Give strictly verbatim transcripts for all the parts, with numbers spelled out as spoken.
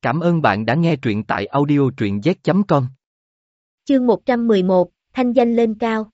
Cảm ơn bạn đã nghe truyện tại audio truyện z chấm com. Chương một trăm mười một, thanh danh lên cao.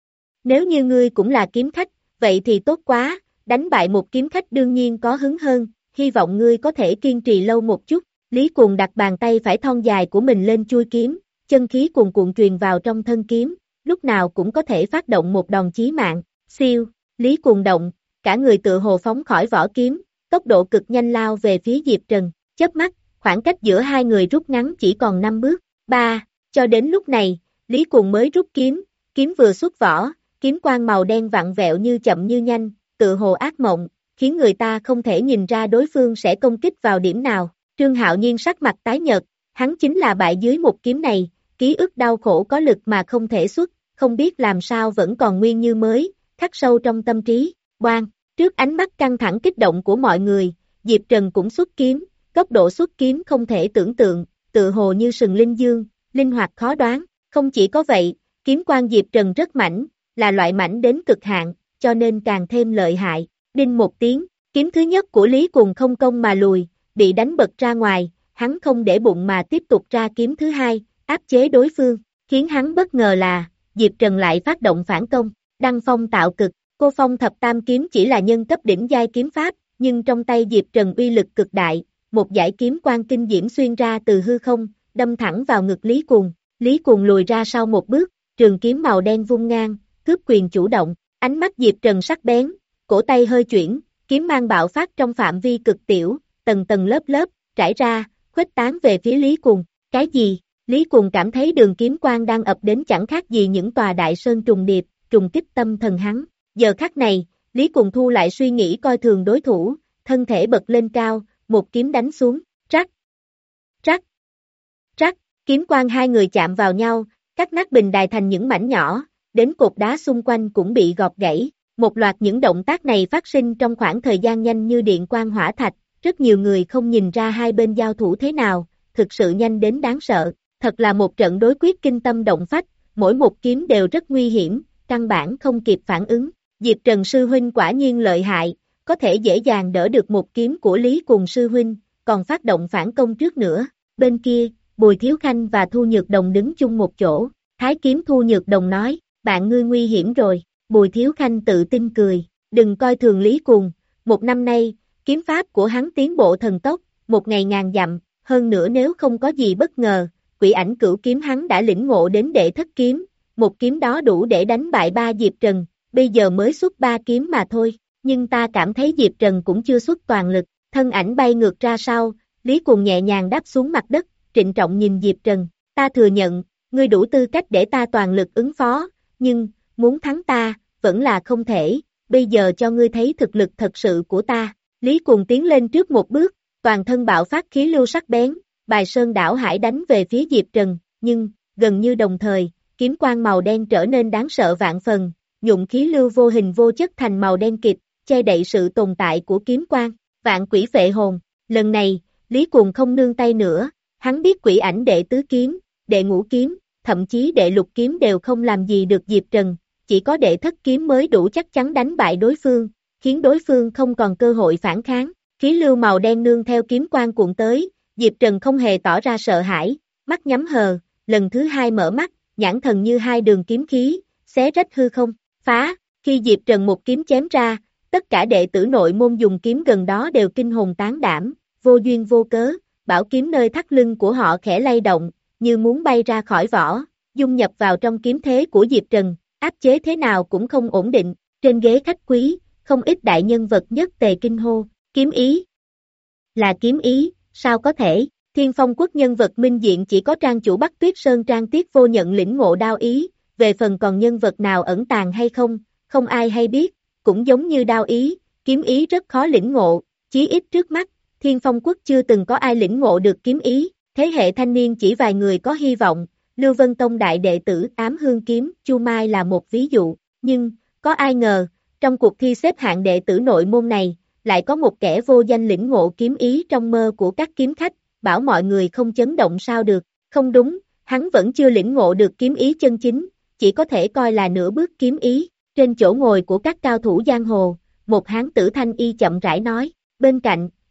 Nếu như ngươi cũng là kiếm khách, vậy thì tốt quá, đánh bại một kiếm khách đương nhiên có hứng hơn, hy vọng ngươi có thể kiên trì lâu một chút. Lý Cuồng đặt bàn tay phải thon dài của mình lên chuôi kiếm, chân khí cuồn cuộn truyền vào trong thân kiếm, lúc nào cũng có thể phát động một đòn chí mạng. Siêu, Lý Cuồng động, cả người tựa hồ phóng khỏi vỏ kiếm, tốc độ cực nhanh lao về phía Diệp Trần, chớp mắt, khoảng cách giữa hai người rút ngắn chỉ còn năm bước. Ba, cho đến lúc này, Lý Cuồng mới rút kiếm, kiếm vừa xuất vỏ, kiếm quang màu đen vặn vẹo như chậm như nhanh, tựa hồ ác mộng, khiến người ta không thể nhìn ra đối phương sẽ công kích vào điểm nào. Trương Hạo Nhiên sắc mặt tái nhợt, hắn chính là bại dưới một kiếm này, ký ức đau khổ có lực mà không thể xuất, không biết làm sao vẫn còn nguyên như mới, khắc sâu trong tâm trí. Oan, trước ánh mắt căng thẳng kích động của mọi người, Diệp Trần cũng xuất kiếm, tốc độ xuất kiếm không thể tưởng tượng, tự hồ như sừng linh dương, linh hoạt khó đoán. Không chỉ có vậy, kiếm quang Diệp Trần rất mảnh, là loại mảnh đến cực hạn, cho nên càng thêm lợi hại. Đinh một tiếng, kiếm thứ nhất của Lý Cuồng không công mà lùi, bị đánh bật ra ngoài, hắn không để bụng mà tiếp tục ra kiếm thứ hai, áp chế đối phương. Khiến hắn bất ngờ là, Diệp Trần lại phát động phản công, đăng phong tạo cực. Cô phong thập tam kiếm chỉ là nhân cấp đỉnh giai kiếm pháp, nhưng trong tay Diệp Trần uy lực cực đại, một dải kiếm quang kinh diễm xuyên ra từ hư không, đâm thẳng vào ngực Lý Cuồng. Lý Cuồng lùi ra sau một bước, trường kiếm màu đen vung ngang, cướp quyền chủ động, ánh mắt Diệp Trần sắc bén, cổ tay hơi chuyển, kiếm mang bạo phát trong phạm vi cực tiểu, tầng tầng lớp lớp, trải ra, khuếch tán về phía Lý Cuồng. Cái gì? Lý Cuồng cảm thấy đường kiếm quang đang ập đến chẳng khác gì những tòa đại sơn trùng điệp, trùng kích tâm thần hắn. Giờ khắc này, Lý Cuồng thu lại suy nghĩ coi thường đối thủ, thân thể bật lên cao, một kiếm đánh xuống, rắc, rắc, rắc, kiếm quang hai người chạm vào nhau, cắt nát bình đài thành những mảnh nhỏ, đến cột đá xung quanh cũng bị gọt gãy. Một loạt những động tác này phát sinh trong khoảng thời gian nhanh như điện quang hỏa thạch, rất nhiều người không nhìn ra hai bên giao thủ thế nào, thực sự nhanh đến đáng sợ, thật là một trận đối quyết kinh tâm động phách, mỗi một kiếm đều rất nguy hiểm, căn bản không kịp phản ứng. Diệp Trần sư huynh quả nhiên lợi hại, có thể dễ dàng đỡ được một kiếm của Lý Cuồng sư huynh, còn phát động phản công trước nữa. Bên kia, Bùi Thiếu Khanh và Thu Nhược Đồng đứng chung một chỗ, Thái kiếm Thu Nhược Đồng nói, bạn ngươi nguy hiểm rồi. Bùi Thiếu Khanh tự tin cười, đừng coi thường Lý Cuồng, một năm nay, kiếm pháp của hắn tiến bộ thần tốc, một ngày ngàn dặm, hơn nữa nếu không có gì bất ngờ, quỷ ảnh cửu kiếm hắn đã lĩnh ngộ đến đệ thất kiếm, một kiếm đó đủ để đánh bại ba Diệp Trần, bây giờ mới xuất ba kiếm mà thôi, nhưng ta cảm thấy Diệp Trần cũng chưa xuất toàn lực, thân ảnh bay ngược ra sau, Lý Cuồng nhẹ nhàng đáp xuống mặt đất, trịnh trọng nhìn Diệp Trần, ta thừa nhận, ngươi đủ tư cách để ta toàn lực ứng phó, nhưng, muốn thắng ta, vẫn là không thể, bây giờ cho ngươi thấy thực lực thật sự của ta. Lý Cuồng tiến lên trước một bước, toàn thân bạo phát khí lưu sắc bén, bài sơn đảo hải đánh về phía Diệp Trần, nhưng, gần như đồng thời, kiếm quang màu đen trở nên đáng sợ vạn phần, nhuộm khí lưu vô hình vô chất thành màu đen kịt, che đậy sự tồn tại của kiếm quang. Vạn quỷ phệ hồn, lần này, Lý Cuồng không nương tay nữa, hắn biết quỷ ảnh đệ tứ kiếm, đệ ngũ kiếm, thậm chí đệ lục kiếm đều không làm gì được Diệp Trần, chỉ có đệ thất kiếm mới đủ chắc chắn đánh bại đối phương, khiến đối phương không còn cơ hội phản kháng. Khí lưu màu đen nương theo kiếm quang cuộn tới, Diệp Trần không hề tỏ ra sợ hãi, mắt nhắm hờ, lần thứ hai mở mắt, nhãn thần như hai đường kiếm khí, xé rách hư không, phá. Khi Diệp Trần một kiếm chém ra, tất cả đệ tử nội môn dùng kiếm gần đó đều kinh hồn tán đảm, vô duyên vô cớ, bảo kiếm nơi thắt lưng của họ khẽ lay động, như muốn bay ra khỏi vỏ, dung nhập vào trong kiếm thế của Diệp Trần, áp chế thế nào cũng không ổn định. Trên ghế khách quý, không ít đại nhân vật nhất tề kinh hô, kiếm ý. Là kiếm ý, sao có thể, Thiên Phong quốc nhân vật minh diện chỉ có trang chủ Bắc Tuyết Sơn Trang Tiết Vô Nhận lĩnh ngộ đao ý, về phần còn nhân vật nào ẩn tàng hay không, không ai hay biết, cũng giống như đao ý, kiếm ý rất khó lĩnh ngộ, chí ít trước mắt, Thiên Phong quốc chưa từng có ai lĩnh ngộ được kiếm ý, thế hệ thanh niên chỉ vài người có hy vọng, Lưu Vân Tông đại đệ tử Ám Hương Kiếm, Chu Mai là một ví dụ, nhưng, có ai ngờ, trong cuộc thi xếp hạng đệ tử nội môn này, lại có một kẻ vô danh lĩnh ngộ kiếm ý trong mơ của các kiếm khách, bảo mọi người không chấn động sao được, không đúng, hắn vẫn chưa lĩnh ngộ được kiếm ý chân chính, chỉ có thể coi là nửa bước kiếm ý. Trên chỗ ngồi của các cao thủ giang hồ, một hán tử thanh y chậm rãi nói, bên cạnh,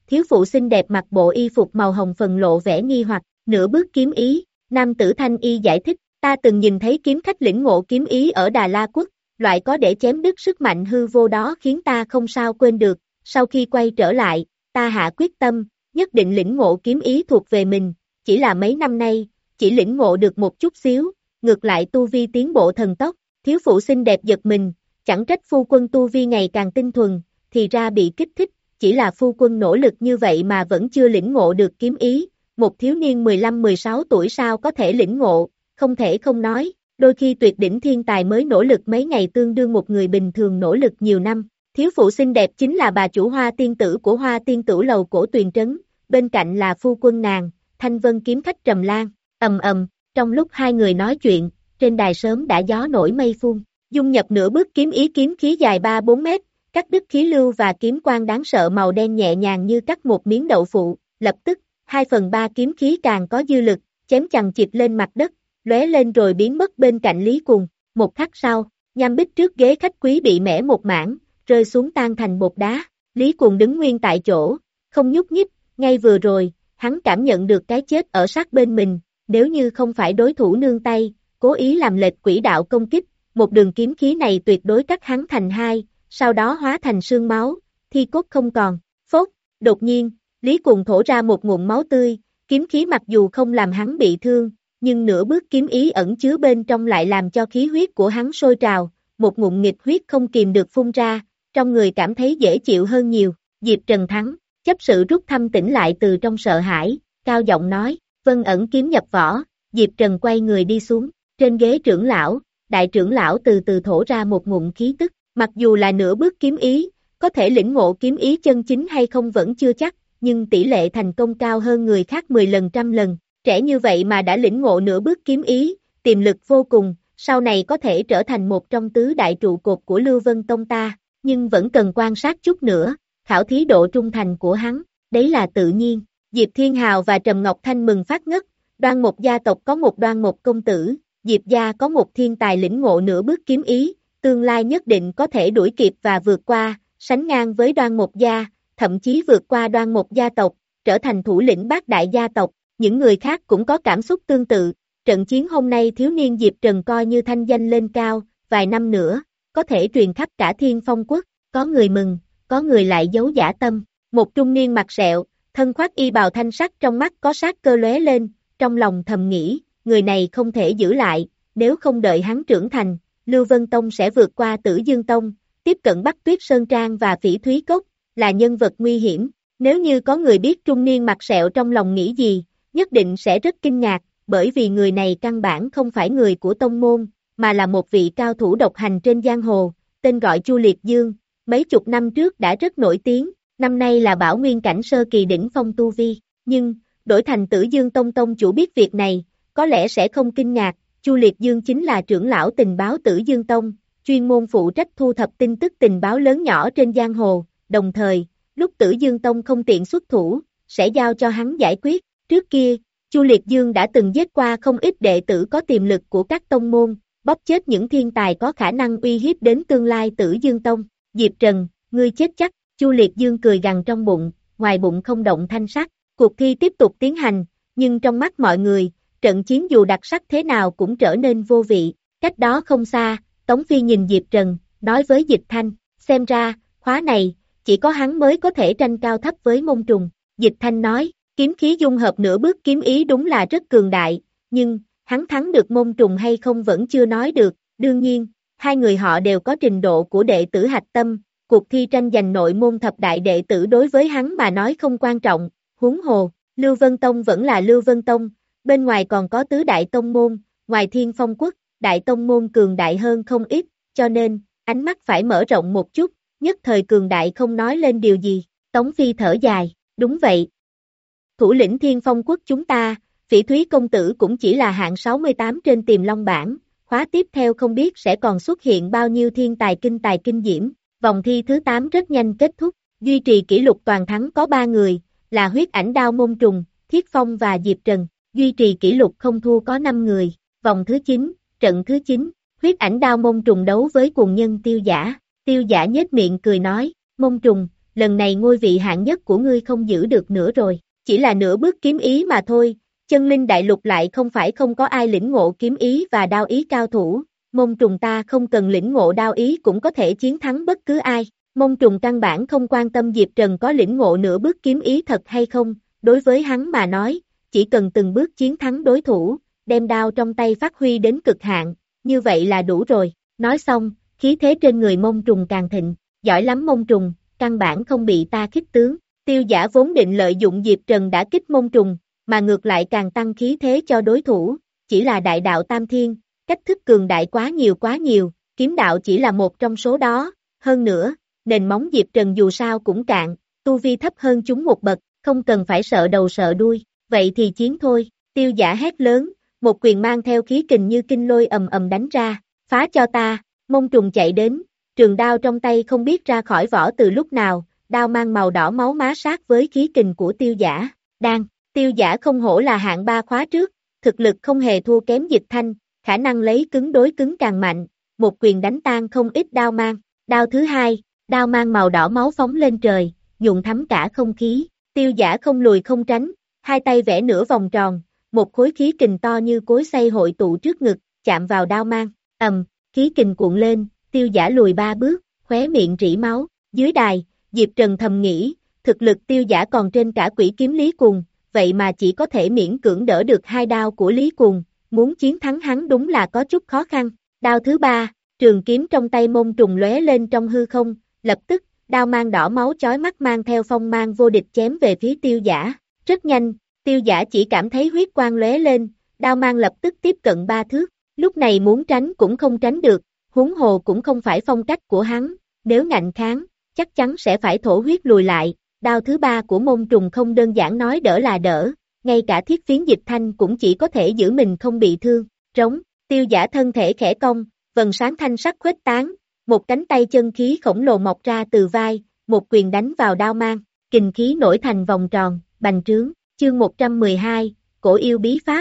thiếu phụ xinh đẹp mặc bộ y phục màu hồng phần lộ vẻ nghi hoặc, nửa bước kiếm ý, nam tử thanh y giải thích, ta từng nhìn thấy kiếm khách lĩnh ngộ kiếm ý ở Đà La Quốc, loại có để chém đứt sức mạnh hư vô đó khiến ta không sao quên được, sau khi quay trở lại, ta hạ quyết tâm, nhất định lĩnh ngộ kiếm ý thuộc về mình, chỉ là mấy năm nay, chỉ lĩnh ngộ được một chút xíu, ngược lại tu vi tiến bộ thần tốc, thiếu phụ xinh đẹp giật mình, chẳng trách phu quân tu vi ngày càng tinh thuần, thì ra bị kích thích, chỉ là phu quân nỗ lực như vậy mà vẫn chưa lĩnh ngộ được kiếm ý, một thiếu niên mười lăm mười sáu tuổi sao có thể lĩnh ngộ, không thể không nói, đôi khi tuyệt đỉnh thiên tài mới nỗ lực mấy ngày tương đương một người bình thường nỗ lực nhiều năm. Thiếu phụ xinh đẹp chính là bà chủ Hoa tiên tử của Hoa tiên tử lầu cổ Tuyền Trấn, bên cạnh là phu quân nàng, Thanh Vân kiếm khách Trầm Lan, ầm ầm, trong lúc hai người nói chuyện, trên đài sớm đã gió nổi mây phun, dung nhập nửa bước kiếm ý kiếm khí dài ba bốn mét, cắt đứt khí lưu và kiếm quang đáng sợ màu đen nhẹ nhàng như cắt một miếng đậu phụ, lập tức, hai phần ba kiếm khí càng có dư lực, chém chằng chịt lên mặt đất, lóe lên rồi biến mất bên cạnh Lý Cùng, một khắc sau, nham bích trước ghế khách quý bị mẻ một mảng, rơi xuống tan thành bột đá, Lý Cùng đứng nguyên tại chỗ, không nhúc nhích, ngay vừa rồi, hắn cảm nhận được cái chết ở sát bên mình, nếu như không phải đối thủ nương tay, cố ý làm lệch quỹ đạo công kích, một đường kiếm khí này tuyệt đối cắt hắn thành hai, sau đó hóa thành sương máu, thi cốt không còn, phốt, đột nhiên, Lý Cùng thổ ra một ngụm máu tươi, kiếm khí mặc dù không làm hắn bị thương, nhưng nửa bước kiếm ý ẩn chứa bên trong lại làm cho khí huyết của hắn sôi trào, một ngụm nghịch huyết không kìm được phun ra, trong người cảm thấy dễ chịu hơn nhiều, Diệp Trần thắng, chấp sự rút thăm tỉnh lại từ trong sợ hãi, cao giọng nói, vân ẩn kiếm nhập vỏ, Diệp Trần quay người đi xuống, trên ghế trưởng lão, đại trưởng lão từ từ thổ ra một ngụm khí tức, mặc dù là nửa bước kiếm ý, có thể lĩnh ngộ kiếm ý chân chính hay không vẫn chưa chắc, nhưng tỷ lệ thành công cao hơn người khác mười lần trăm lần, trẻ như vậy mà đã lĩnh ngộ nửa bước kiếm ý, tiềm lực vô cùng, sau này có thể trở thành một trong tứ đại trụ cột của Lưu Vân Tông ta, nhưng vẫn cần quan sát chút nữa, khảo thí độ trung thành của hắn, đấy là tự nhiên. Diệp Thiên Hào và Trầm Ngọc Thanh mừng phát ngất, Đoan Mục gia tộc có một Đoan Mục công tử, Diệp gia có một thiên tài lĩnh ngộ nửa bước kiếm ý, tương lai nhất định có thể đuổi kịp và vượt qua, sánh ngang với Đoan Mục gia, thậm chí vượt qua Đoan Mục gia tộc, trở thành thủ lĩnh bát đại gia tộc, những người khác cũng có cảm xúc tương tự, trận chiến hôm nay thiếu niên Diệp Trần coi như thanh danh lên cao, vài năm nữa, có thể truyền khắp cả Thiên Phong quốc, có người mừng, có người lại giấu dã tâm, một trung niên mặt sẹo, thân khoác y bào thanh sắc trong mắt có sát cơ lóe lên, trong lòng thầm nghĩ, người này không thể giữ lại, nếu không đợi hắn trưởng thành, Lưu Vân Tông sẽ vượt qua Tử Dương Tông, tiếp cận Bắc Tuyết Sơn Trang và Phỉ Thúy Cốc, là nhân vật nguy hiểm, nếu như có người biết trung niên mặt sẹo trong lòng nghĩ gì, nhất định sẽ rất kinh ngạc, bởi vì người này căn bản không phải người của tông môn, mà là một vị cao thủ độc hành trên giang hồ, tên gọi Chu Liệt Dương, mấy chục năm trước đã rất nổi tiếng, năm nay là bảo nguyên cảnh sơ kỳ đỉnh phong tu vi, nhưng, đổi thành Tử Dương Tông tông chủ biết việc này, có lẽ sẽ không kinh ngạc, Chu Liệt Dương chính là trưởng lão tình báo Tử Dương Tông, chuyên môn phụ trách thu thập tin tức tình báo lớn nhỏ trên giang hồ, đồng thời, lúc Tử Dương Tông không tiện xuất thủ, sẽ giao cho hắn giải quyết, trước kia, Chu Liệt Dương đã từng giết qua không ít đệ tử có tiềm lực của các tông môn, bóp chết những thiên tài có khả năng uy hiếp đến tương lai Tử Dương Tông, Diệp Trần, ngươi chết chắc, Chu Liệt Dương cười gằn trong bụng, ngoài bụng không động thanh sắc, cuộc thi tiếp tục tiến hành, nhưng trong mắt mọi người, trận chiến dù đặc sắc thế nào cũng trở nên vô vị, cách đó không xa, Tống Phi nhìn Diệp Trần, nói với Dịch Thanh, xem ra, khóa này, chỉ có hắn mới có thể tranh cao thấp với môn trùng, Dịch Thanh nói, kiếm khí dung hợp nửa bước kiếm ý đúng là rất cường đại, nhưng, hắn thắng được môn trùng hay không vẫn chưa nói được, đương nhiên, hai người họ đều có trình độ của đệ tử hạch tâm, cuộc thi tranh giành nội môn thập đại đệ tử đối với hắn mà nói không quan trọng, huống hồ, Lưu Vân Tông vẫn là Lưu Vân Tông, bên ngoài còn có tứ đại tông môn, ngoài Thiên Phong quốc, đại tông môn cường đại hơn không ít, cho nên, ánh mắt phải mở rộng một chút, nhất thời cường đại không nói lên điều gì, Tống Phi thở dài, đúng vậy. Thủ lĩnh Thiên Phong quốc chúng ta, Phỉ Thúy công tử cũng chỉ là hạng sáu mươi tám trên Tiềm Long bảng, khóa tiếp theo không biết sẽ còn xuất hiện bao nhiêu thiên tài kinh tài kinh diễm, vòng thi thứ tám rất nhanh kết thúc, duy trì kỷ lục toàn thắng có ba người, là Huyết Ảnh Đao Môn Trùng, Thiết Phong và Diệp Trần, duy trì kỷ lục không thua có năm người, vòng thứ chín, trận thứ chín, Huyết Ảnh Đao Môn Trùng đấu với cuồng nhân Tiêu Giả, Tiêu Giả nhếch miệng cười nói, Môn Trùng, lần này ngôi vị hạng nhất của ngươi không giữ được nữa rồi, chỉ là nửa bước kiếm ý mà thôi, chân linh đại lục lại không phải không có ai lĩnh ngộ kiếm ý và đao ý cao thủ, môn trùng ta không cần lĩnh ngộ đao ý cũng có thể chiến thắng bất cứ ai, môn trùng căn bản không quan tâm Diệp Trần có lĩnh ngộ nửa bước kiếm ý thật hay không, đối với hắn mà nói, chỉ cần từng bước chiến thắng đối thủ, đem đao trong tay phát huy đến cực hạn, như vậy là đủ rồi, nói xong, khí thế trên người môn trùng càng thịnh, giỏi lắm môn trùng, căn bản không bị ta khích tướng, Tiêu Giả vốn định lợi dụng Diệp Trần đã kích môn trùng, mà ngược lại càng tăng khí thế cho đối thủ, chỉ là đại đạo tam thiên, cách thức cường đại quá nhiều quá nhiều, kiếm đạo chỉ là một trong số đó, hơn nữa, nền móng Diệp Trần dù sao cũng cạn, tu vi thấp hơn chúng một bậc, không cần phải sợ đầu sợ đuôi, vậy thì chiến thôi, Tiêu Giả hét lớn, một quyền mang theo khí kình như kinh lôi ầm ầm đánh ra, phá cho ta, môn trùng chạy đến, trường đao trong tay không biết ra khỏi vỏ từ lúc nào, đao mang màu đỏ máu má sát với khí kình của Tiêu Giả, đang, Tiêu Giả không hổ là hạng ba khóa trước, thực lực không hề thua kém Dịch Thanh, khả năng lấy cứng đối cứng càng mạnh, một quyền đánh tan không ít đao mang, đao thứ hai, đao mang màu đỏ máu phóng lên trời, nhuộm thấm cả không khí, Tiêu Giả không lùi không tránh, hai tay vẽ nửa vòng tròn, một khối khí kình to như cối xay hội tụ trước ngực, chạm vào đao mang, ầm, khí kình cuộn lên, Tiêu Giả lùi ba bước, khóe miệng rỉ máu, dưới đài, Diệp Trần thầm nghĩ, thực lực Tiêu Giả còn trên cả quỷ kiếm Lý Cuồng, vậy mà chỉ có thể miễn cưỡng đỡ được hai đao của Lý Cuồng, muốn chiến thắng hắn đúng là có chút khó khăn, đao thứ ba, trường kiếm trong tay môn trùng lóe lên trong hư không, lập tức, đao mang đỏ máu chói mắt mang theo phong mang vô địch chém về phía Tiêu Giả, rất nhanh, Tiêu Giả chỉ cảm thấy huyết quang lóe lên, đao mang lập tức tiếp cận ba thước, lúc này muốn tránh cũng không tránh được, huống hồ cũng không phải phong cách của hắn, nếu ngạnh kháng, chắc chắn sẽ phải thổ huyết lùi lại, đao thứ ba của môn trùng không đơn giản nói đỡ là đỡ, ngay cả thiết phiến Dịch Thanh cũng chỉ có thể giữ mình không bị thương, trống, Tiêu Giả thân thể khẽ cong, vầng sáng thanh sắc khuếch tán, một cánh tay chân khí khổng lồ mọc ra từ vai, một quyền đánh vào đao mang, kình khí nổi thành vòng tròn, bành trướng, chương một trăm mười hai, cổ yêu bí pháp.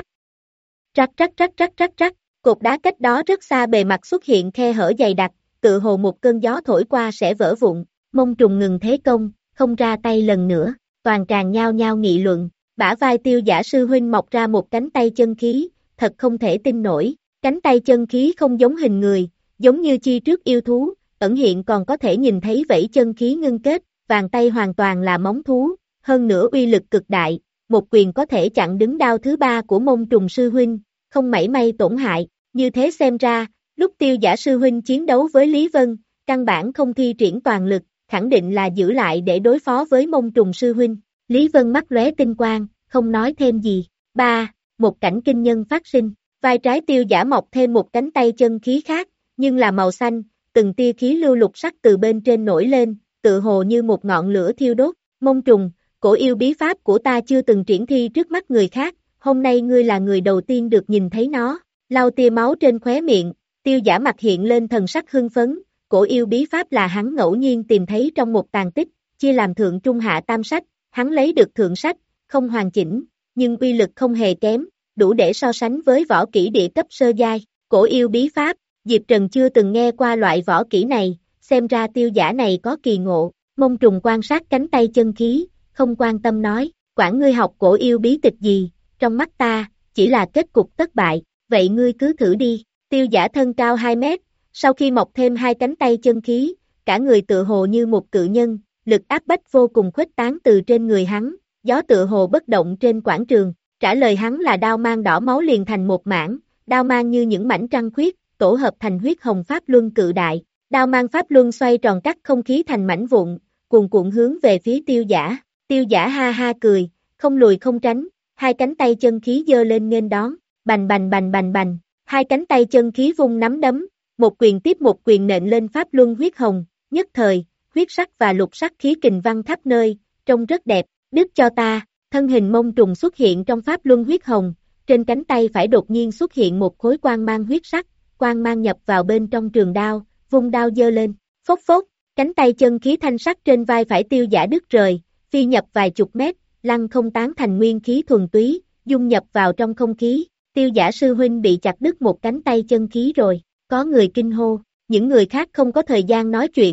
Rắc rắc rắc rắc rắc rắc, cột đá cách đó rất xa bề mặt xuất hiện khe hở dày đặc, tự hồ một cơn gió thổi qua sẽ vỡ vụn, môn trùng ngừng thế công, không ra tay lần nữa, toàn tràng nhao nhao nghị luận, bả vai Tiêu Giả sư huynh mọc ra một cánh tay chân khí, thật không thể tin nổi, cánh tay chân khí không giống hình người, giống như chi trước yêu thú, ẩn hiện còn có thể nhìn thấy vảy chân khí ngưng kết, vàng tay hoàn toàn là móng thú, hơn nữa uy lực cực đại, một quyền có thể chặn đứng đao thứ ba của môn trùng sư huynh, không mảy may tổn hại, như thế xem ra, lúc Tiêu Giả sư huynh chiến đấu với Lý Vân, căn bản không thi triển toàn lực, khẳng định là giữ lại để đối phó với môn trùng sư huynh, Lý Vân mắt lóe tinh quang, không nói thêm gì, ba, một cảnh kinh nhân phát sinh, vai trái Tiêu Giả mọc thêm một cánh tay chân khí khác, nhưng là màu xanh, từng tia khí lưu lục sắc từ bên trên nổi lên, tự hồ như một ngọn lửa thiêu đốt, môn trùng, cổ yêu bí pháp của ta chưa từng triển thi trước mắt người khác, hôm nay ngươi là người đầu tiên được nhìn thấy nó, lau tia máu trên khóe miệng, Tiêu Giả mặt hiện lên thần sắc hưng phấn, cổ yêu bí pháp là hắn ngẫu nhiên tìm thấy trong một tàn tích, chia làm thượng trung hạ tam sách, hắn lấy được thượng sách, không hoàn chỉnh, nhưng uy lực không hề kém, đủ để so sánh với võ kỹ địa cấp sơ giai, cổ yêu bí pháp, Diệp Trần chưa từng nghe qua loại võ kỹ này, xem ra Tiêu Giả này có kỳ ngộ, môn trùng quan sát cánh tay chân khí, không quan tâm nói, quản ngươi học cổ yêu bí tịch gì, trong mắt ta, chỉ là kết cục thất bại, vậy ngươi cứ thử đi, Tiêu Giả thân cao hai mét, sau khi mọc thêm hai cánh tay chân khí, cả người tự hồ như một cự nhân, lực áp bách vô cùng khuếch tán từ trên người hắn, gió tự hồ bất động trên quảng trường, trả lời hắn là đao mang đỏ máu liền thành một mảng, đao mang như những mảnh trăng khuyết, tổ hợp thành huyết hồng pháp luân cự đại, đao mang pháp luân xoay tròn cắt không khí thành mảnh vụn, cuồn cuộn hướng về phía Tiêu Giả, Tiêu Giả ha ha cười, không lùi không tránh, hai cánh tay chân khí giơ lên nghênh đón, bành bành bành bành bành, hai cánh tay chân khí vung nắm đấm, một quyền tiếp một quyền nện lên pháp luân huyết hồng, nhất thời, huyết sắc và lục sắc khí kình văng khắp nơi, trông rất đẹp, đứt cho ta, thân hình mông trùng xuất hiện trong pháp luân huyết hồng, trên cánh tay phải đột nhiên xuất hiện một khối quang mang huyết sắc, quang mang nhập vào bên trong trường đao, vung đao giơ lên, phốc phốc, cánh tay chân khí thanh sắc trên vai phải Tiêu Giả đứt rời, phi nhập vài chục mét, lăng không tán thành nguyên khí thuần túy, dung nhập vào trong không khí, Tiêu Giả sư huynh bị chặt đứt một cánh tay chân khí rồi, có người kinh hô, những người khác không có thời gian nói chuyện,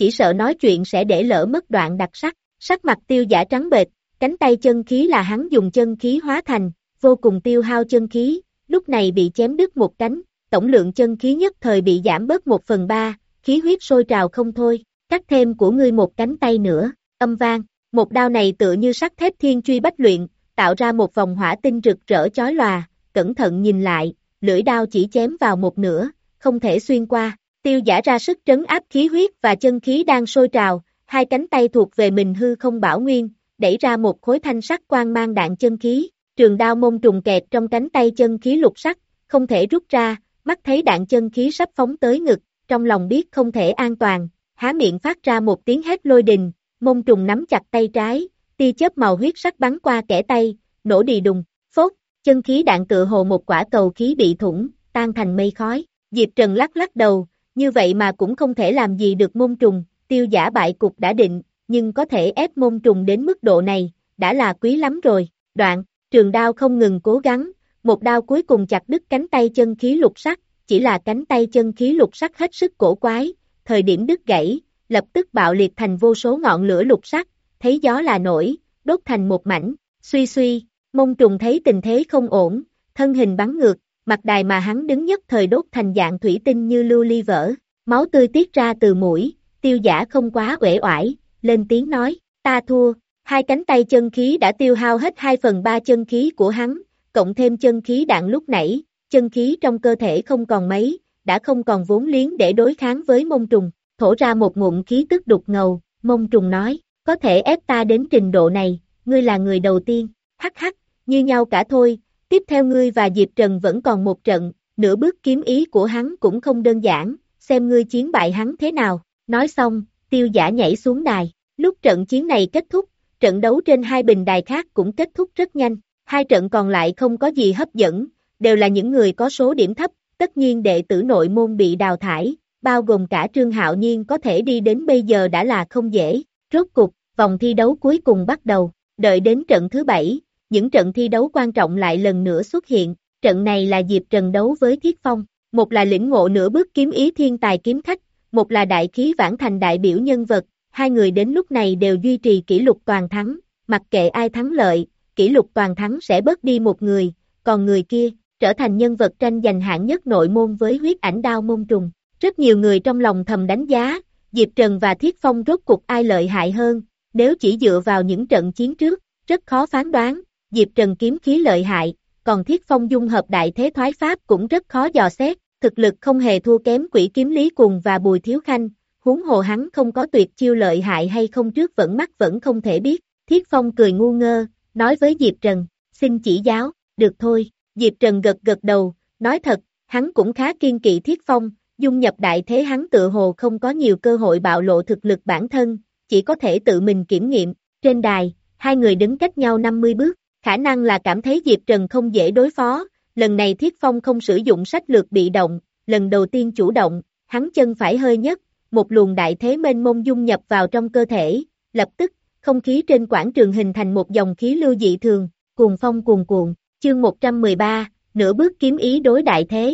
chỉ sợ nói chuyện sẽ để lỡ mất đoạn đặc sắc. Sắc mặt Tiêu Giả trắng bệch, cánh tay chân khí là hắn dùng chân khí hóa thành, vô cùng tiêu hao chân khí, lúc này bị chém đứt một cánh, tổng lượng chân khí nhất thời bị giảm bớt một phần ba, khí huyết sôi trào không thôi, cắt thêm của ngươi một cánh tay nữa, âm vang, một đao này tựa như sắt thép thiên truy bách luyện, tạo ra một vòng hỏa tinh rực rỡ chói lòa, cẩn thận nhìn lại, lưỡi đao chỉ chém vào một nửa, không thể xuyên qua, Tiêu Giả ra sức trấn áp khí huyết và chân khí đang sôi trào, hai cánh tay thuộc về mình hư không bảo nguyên, đẩy ra một khối thanh sắc quang mang đạn chân khí, trường đao mông trùng kẹt trong cánh tay chân khí lục sắc, không thể rút ra, mắt thấy đạn chân khí sắp phóng tới ngực, trong lòng biết không thể an toàn, há miệng phát ra một tiếng hét lôi đình, mông trùng nắm chặt tay trái, tia chớp màu huyết sắc bắn qua kẽ tay, nổ đì đùng, phốt, chân khí đạn tựa hồ một quả cầu khí bị thủng, tan thành mây khói, Diệp Trần lắc lắc đầu, như vậy mà cũng không thể làm gì được mông trùng, Tiêu Giả bại cục đã định, nhưng có thể ép mông trùng đến mức độ này, đã là quý lắm rồi, đoạn, trường đao không ngừng cố gắng, một đao cuối cùng chặt đứt cánh tay chân khí lục sắc, chỉ là cánh tay chân khí lục sắc hết sức cổ quái, thời điểm đứt gãy, lập tức bạo liệt thành vô số ngọn lửa lục sắc, thấy gió là nổi, đốt thành một mảnh, suy suy, mông trùng thấy tình thế không ổn, thân hình bắn ngược, mặt đài mà hắn đứng nhất thời đốt thành dạng thủy tinh như lưu ly vỡ, máu tươi tiết ra từ mũi, Tiêu Giả không quá uể oải, lên tiếng nói, ta thua, hai cánh tay chân khí đã tiêu hao hết hai phần ba chân khí của hắn, cộng thêm chân khí đạn lúc nãy, chân khí trong cơ thể không còn mấy, đã không còn vốn liếng để đối kháng với mông trùng, thổ ra một ngụm khí tức đục ngầu, mông trùng nói, có thể ép ta đến trình độ này, ngươi là người đầu tiên, hắc hắc, như nhau cả thôi, tiếp theo ngươi và Diệp Trần vẫn còn một trận, nửa bước kiếm ý của hắn cũng không đơn giản, xem ngươi chiến bại hắn thế nào, nói xong, Tiêu Giả nhảy xuống đài, lúc trận chiến này kết thúc, trận đấu trên hai bình đài khác cũng kết thúc rất nhanh, hai trận còn lại không có gì hấp dẫn, đều là những người có số điểm thấp, tất nhiên đệ tử nội môn bị đào thải, bao gồm cả Trương Hạo Nhiên có thể đi đến bây giờ đã là không dễ, rốt cục, vòng thi đấu cuối cùng bắt đầu, đợi đến trận thứ bảy, những trận thi đấu quan trọng lại lần nữa xuất hiện, trận này là Diệp Trần đấu với Thiết Phong, một là lĩnh ngộ nửa bước kiếm ý thiên tài kiếm khách, một là đại khí vãn thành đại biểu nhân vật, hai người đến lúc này đều duy trì kỷ lục toàn thắng, mặc kệ ai thắng lợi, kỷ lục toàn thắng sẽ bớt đi một người, còn người kia, trở thành nhân vật tranh giành hạng nhất nội môn với huyết ảnh đao môn trùng. Rất nhiều người trong lòng thầm đánh giá, Diệp Trần và Thiết Phong rốt cuộc ai lợi hại hơn, nếu chỉ dựa vào những trận chiến trước, rất khó phán đoán, Diệp Trần kiếm khí lợi hại, còn Thiết Phong dung hợp đại thế thoái pháp cũng rất khó dò xét, thực lực không hề thua kém Quỷ Kiếm Lý Cùng và Bùi Thiếu Khanh, huống hồ hắn không có tuyệt chiêu lợi hại hay không trước vẫn mắt vẫn không thể biết, Thiết Phong cười ngu ngơ, nói với Diệp Trần, xin chỉ giáo, được thôi, Diệp Trần gật gật đầu, nói thật, hắn cũng khá kiên kỵ Thiết Phong, dung nhập đại thế hắn tự hồ không có nhiều cơ hội bạo lộ thực lực bản thân, chỉ có thể tự mình kiểm nghiệm, trên đài, hai người đứng cách nhau năm mươi bước, khả năng là cảm thấy Diệp Trần không dễ đối phó, lần này Thiết Phong không sử dụng sách lược bị động, lần đầu tiên chủ động, hắn chân phải hơi nhấc, một luồng đại thế mênh mông dung nhập vào trong cơ thể, lập tức, không khí trên quảng trường hình thành một dòng khí lưu dị thường, cuồng phong cuồn cuộn, chương một trăm mười ba, nửa bước kiếm ý đối đại thế.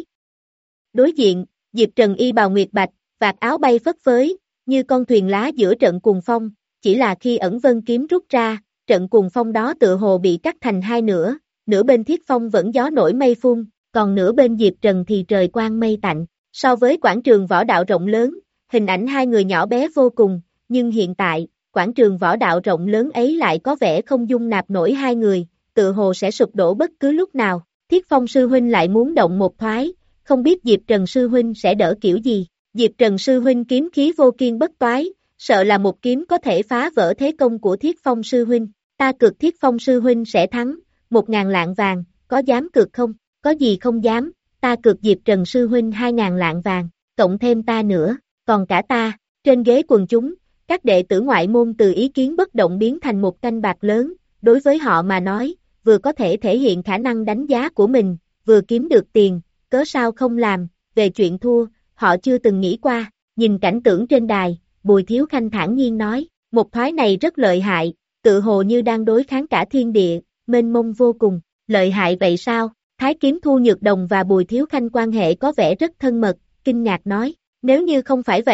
Đối diện, Diệp Trần y bào nguyệt bạch, vạt áo bay phất phới, như con thuyền lá giữa trận cuồng phong, chỉ là khi ẩn vân kiếm rút ra, trận cuồng phong đó tựa hồ bị cắt thành hai nửa, nửa bên Thiết Phong vẫn gió nổi mây phun, còn nửa bên Diệp Trần thì trời quang mây tạnh, so với quảng trường võ đạo rộng lớn, hình ảnh hai người nhỏ bé vô cùng, nhưng hiện tại, quảng trường võ đạo rộng lớn ấy lại có vẻ không dung nạp nổi hai người, tựa hồ sẽ sụp đổ bất cứ lúc nào, Thiết Phong sư huynh lại muốn động một thoái, không biết Diệp Trần sư huynh sẽ đỡ kiểu gì, Diệp Trần sư huynh kiếm khí vô kiên bất toái, sợ là một kiếm có thể phá vỡ thế công của Thiết Phong sư huynh, ta cược Thiết Phong sư huynh sẽ thắng, một ngàn lạng vàng, có dám cược không, có gì không dám, ta cược Diệp Trần sư huynh hai ngàn lạng vàng, cộng thêm ta nữa, còn cả ta, trên ghế quần chúng, các đệ tử ngoại môn từ ý kiến bất động biến thành một canh bạc lớn, đối với họ mà nói, vừa có thể thể hiện khả năng đánh giá của mình, vừa kiếm được tiền, cớ sao không làm, về chuyện thua, họ chưa từng nghĩ qua, nhìn cảnh tượng trên đài, Bùi Thiếu Khanh thản nhiên nói, một thoái này rất lợi hại, tự hồ như đang đối kháng cả thiên địa, mênh mông vô cùng, lợi hại vậy sao, Thái Kiếm Thu Nhược Đồng và Bùi Thiếu Khanh quan hệ có vẻ rất thân mật, kinh ngạc nói, nếu như không phải vậy,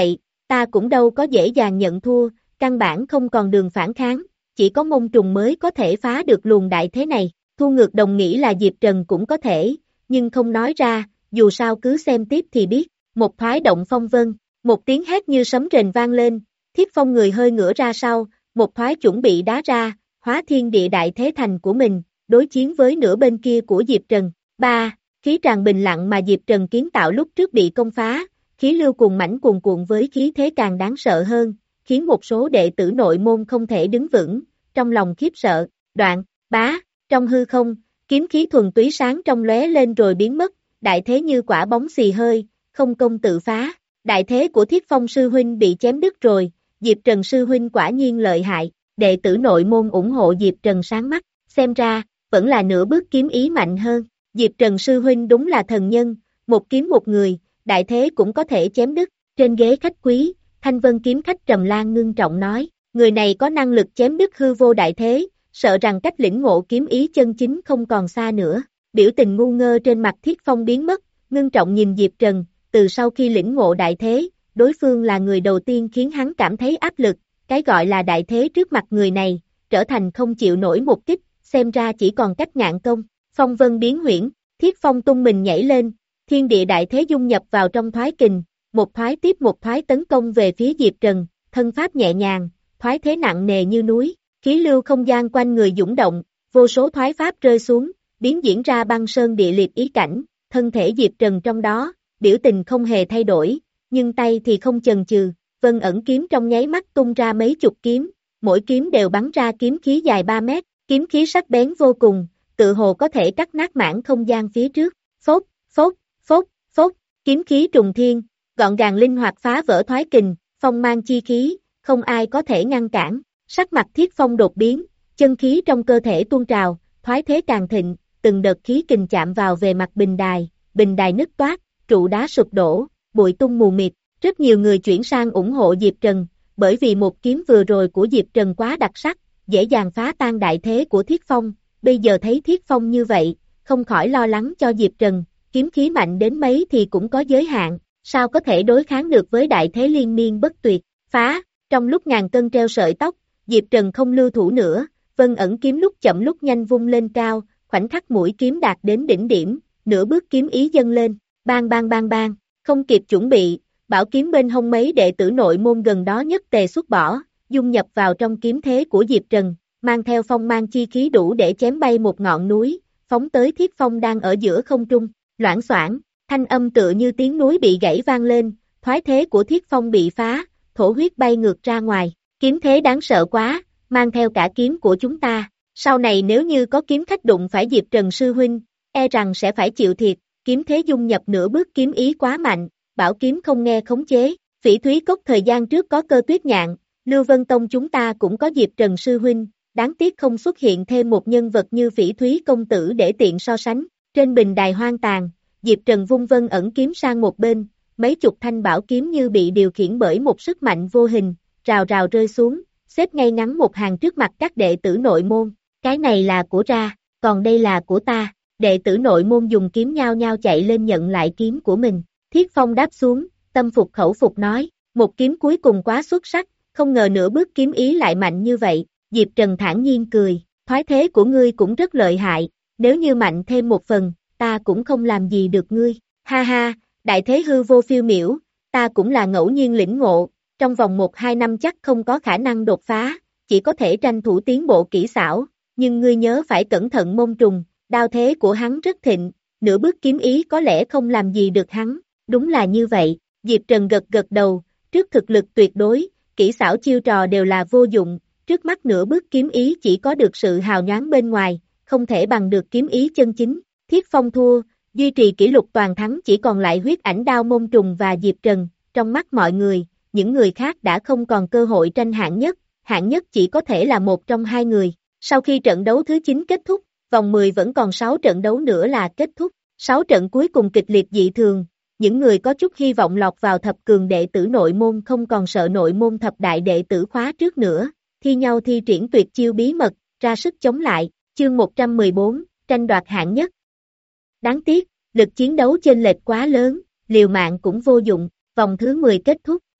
ta cũng đâu có dễ dàng nhận thua, căn bản không còn đường phản kháng, chỉ có Môn Trùng mới có thể phá được luồng đại thế này. Thu Ngược Đồng nghĩ là Diệp Trần cũng có thể, nhưng không nói ra, dù sao cứ xem tiếp thì biết. Một thoái động phong vân, một tiếng hét như sấm rền vang lên, Thiết Phong người hơi ngửa ra sau, một thoái chuẩn bị đá ra, hóa thiên địa đại thế thành của mình, đối chiến với nửa bên kia của Diệp Trần. ba. Khí tràn bình lặng mà Diệp Trần kiến tạo lúc trước bị công phá, khí lưu cuồn mãnh cuồn cuộn với khí thế càng đáng sợ hơn, khiến một số đệ tử nội môn không thể đứng vững, trong lòng khiếp sợ. Đoạn, bá, trong hư không, kiếm khí thuần túy sáng trong lóe lên rồi biến mất, đại thế như quả bóng xì hơi, không công tự phá. Đại thế của Thiết Phong sư huynh bị chém đứt rồi, Diệp Trần sư huynh quả nhiên lợi hại, đệ tử nội môn ủng hộ Diệp Trần sáng mắt, xem ra, vẫn là nửa bước kiếm ý mạnh hơn. Diệp Trần sư huynh đúng là thần nhân, một kiếm một người, đại thế cũng có thể chém đứt. Trên ghế khách quý, Thanh Vân kiếm khách Trầm Lan ngưng trọng nói, người này có năng lực chém đứt hư vô đại thế, sợ rằng cách lĩnh ngộ kiếm ý chân chính không còn xa nữa. Biểu tình ngu ngơ trên mặt Thiết Phong biến mất, ngưng trọng nhìn Diệp Trần, từ sau khi lĩnh ngộ đại thế, đối phương là người đầu tiên khiến hắn cảm thấy áp lực, cái gọi là đại thế trước mặt người này, trở thành không chịu nổi một kích, xem ra chỉ còn cách ngạn công. Phong vân biến huyễn, Thiết Phong tung mình nhảy lên, thiên địa đại thế dung nhập vào trong thoái kình, một thoái tiếp một thoái tấn công về phía Diệp Trần, thân pháp nhẹ nhàng, thoái thế nặng nề như núi, khí lưu không gian quanh người dũng động, vô số thoái pháp rơi xuống, biến diễn ra băng sơn địa liệt ý cảnh, thân thể Diệp Trần trong đó, biểu tình không hề thay đổi, nhưng tay thì không chần chừ, vân ẩn kiếm trong nháy mắt tung ra mấy chục kiếm, mỗi kiếm đều bắn ra kiếm khí dài ba mét, kiếm khí sắc bén vô cùng, tự hồ có thể cắt nát mảng không gian phía trước, phốt, phốt, phốt, phốt, kiếm khí trùng thiên, gọn gàng linh hoạt phá vỡ thoái kình, phong mang chi khí, không ai có thể ngăn cản, sắc mặt Thiết Phong đột biến, chân khí trong cơ thể tuôn trào, thoái thế càng thịnh, từng đợt khí kình chạm vào về mặt bình đài, bình đài nứt toát, trụ đá sụp đổ, bụi tung mù mịt, rất nhiều người chuyển sang ủng hộ Diệp Trần, bởi vì một kiếm vừa rồi của Diệp Trần quá đặc sắc, dễ dàng phá tan đại thế của Thiết Phong, bây giờ thấy Thiết Phong như vậy, không khỏi lo lắng cho Diệp Trần, kiếm khí mạnh đến mấy thì cũng có giới hạn, sao có thể đối kháng được với đại thế liên miên bất tuyệt, phá, trong lúc ngàn cân treo sợi tóc, Diệp Trần không lưu thủ nữa, vân ẩn kiếm lúc chậm lúc nhanh vung lên cao, khoảnh khắc mũi kiếm đạt đến đỉnh điểm, nửa bước kiếm ý dâng lên, bang bang bang bang, không kịp chuẩn bị, bảo kiếm bên hông mấy đệ tử nội môn gần đó nhất tề xuất bỏ, dung nhập vào trong kiếm thế của Diệp Trần, mang theo phong mang chi khí đủ để chém bay một ngọn núi, phóng tới Thiết Phong đang ở giữa không trung, loảng xoảng, thanh âm tựa như tiếng núi bị gãy vang lên, thoái thế của Thiết Phong bị phá, thổ huyết bay ngược ra ngoài, kiếm thế đáng sợ quá, mang theo cả kiếm của chúng ta, sau này nếu như có kiếm khách đụng phải Diệp Trần sư huynh, e rằng sẽ phải chịu thiệt, kiếm thế dung nhập nửa bước kiếm ý quá mạnh, bảo kiếm không nghe khống chế, Phỉ Thúy Cốc thời gian trước có Cơ Tuyết Nhạn, Lưu Vân Tông chúng ta cũng có Diệp Trần sư huynh, đáng tiếc không xuất hiện thêm một nhân vật như Phỉ Thúy công tử để tiện so sánh, trên bình đài hoang tàn, Diệp Trần vung vân ẩn kiếm sang một bên, mấy chục thanh bảo kiếm như bị điều khiển bởi một sức mạnh vô hình, rào rào rơi xuống, xếp ngay ngắn một hàng trước mặt các đệ tử nội môn, cái này là của ra, còn đây là của ta, đệ tử nội môn dùng kiếm nhao nhao chạy lên nhận lại kiếm của mình, Thiết Phong đáp xuống, tâm phục khẩu phục nói, một kiếm cuối cùng quá xuất sắc, không ngờ nửa bước kiếm ý lại mạnh như vậy, Diệp Trần thản nhiên cười, thoái thế của ngươi cũng rất lợi hại, nếu như mạnh thêm một phần, ta cũng không làm gì được ngươi, ha ha, đại thế hư vô phiêu miểu, ta cũng là ngẫu nhiên lĩnh ngộ, trong vòng một hai năm chắc không có khả năng đột phá, chỉ có thể tranh thủ tiến bộ kỹ xảo, nhưng ngươi nhớ phải cẩn thận Môn Trùng, đao thế của hắn rất thịnh, nửa bước kiếm ý có lẽ không làm gì được hắn, đúng là như vậy, Diệp Trần gật gật đầu, trước thực lực tuyệt đối, kỹ xảo chiêu trò đều là vô dụng, trước mắt nửa bước kiếm ý chỉ có được sự hào nhoáng bên ngoài, không thể bằng được kiếm ý chân chính, Thiết Phong thua, duy trì kỷ lục toàn thắng chỉ còn lại huyết ảnh đao Môn Trùng và Diệp Trần, trong mắt mọi người, những người khác đã không còn cơ hội tranh hạng nhất, hạng nhất chỉ có thể là một trong hai người, sau khi trận đấu thứ chín kết thúc, vòng mười vẫn còn sáu trận đấu nữa là kết thúc, sáu trận cuối cùng kịch liệt dị thường, những người có chút hy vọng lọt vào thập cường đệ tử nội môn không còn sợ nội môn thập đại đệ tử khóa trước nữa, thi nhau thi triển tuyệt chiêu bí mật, ra sức chống lại, chương một trăm mười bốn, tranh đoạt hạng nhất. Đáng tiếc, lực chiến đấu chênh lệch quá lớn, liều mạng cũng vô dụng, vòng thứ mười kết thúc,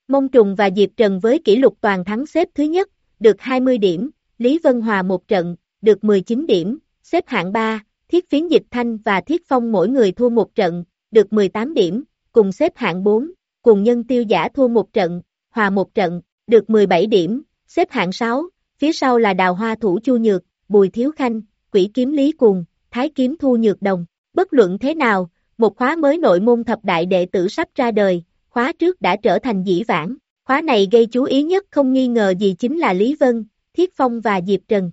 Mông Trùng và Diệp Trần với kỷ lục toàn thắng xếp thứ nhất, được hai mươi điểm, Lý Vân Hòa một trận, được mười chín điểm, xếp hạng ba, Thiết Phiến Dịch Thanh và Thiết Phong mỗi người thua một trận, được mười tám điểm, cùng xếp hạng bốn, Cùng Nhân Tiêu Giả thua một trận, hòa một trận, được mười bảy điểm, xếp hạng sáu, phía sau là Đào Hoa Thủ Chu Nhược, Bùi Thiếu Khanh, Quỷ Kiếm Lý Cuồng, Thái Kiếm Thu Nhược Đồng. Bất luận thế nào, một khóa mới nội môn thập đại đệ tử sắp ra đời, khóa trước đã trở thành dĩ vãng. Khóa này gây chú ý nhất không nghi ngờ gì chính là Lý Vân, Thiết Phong và Diệp Trần.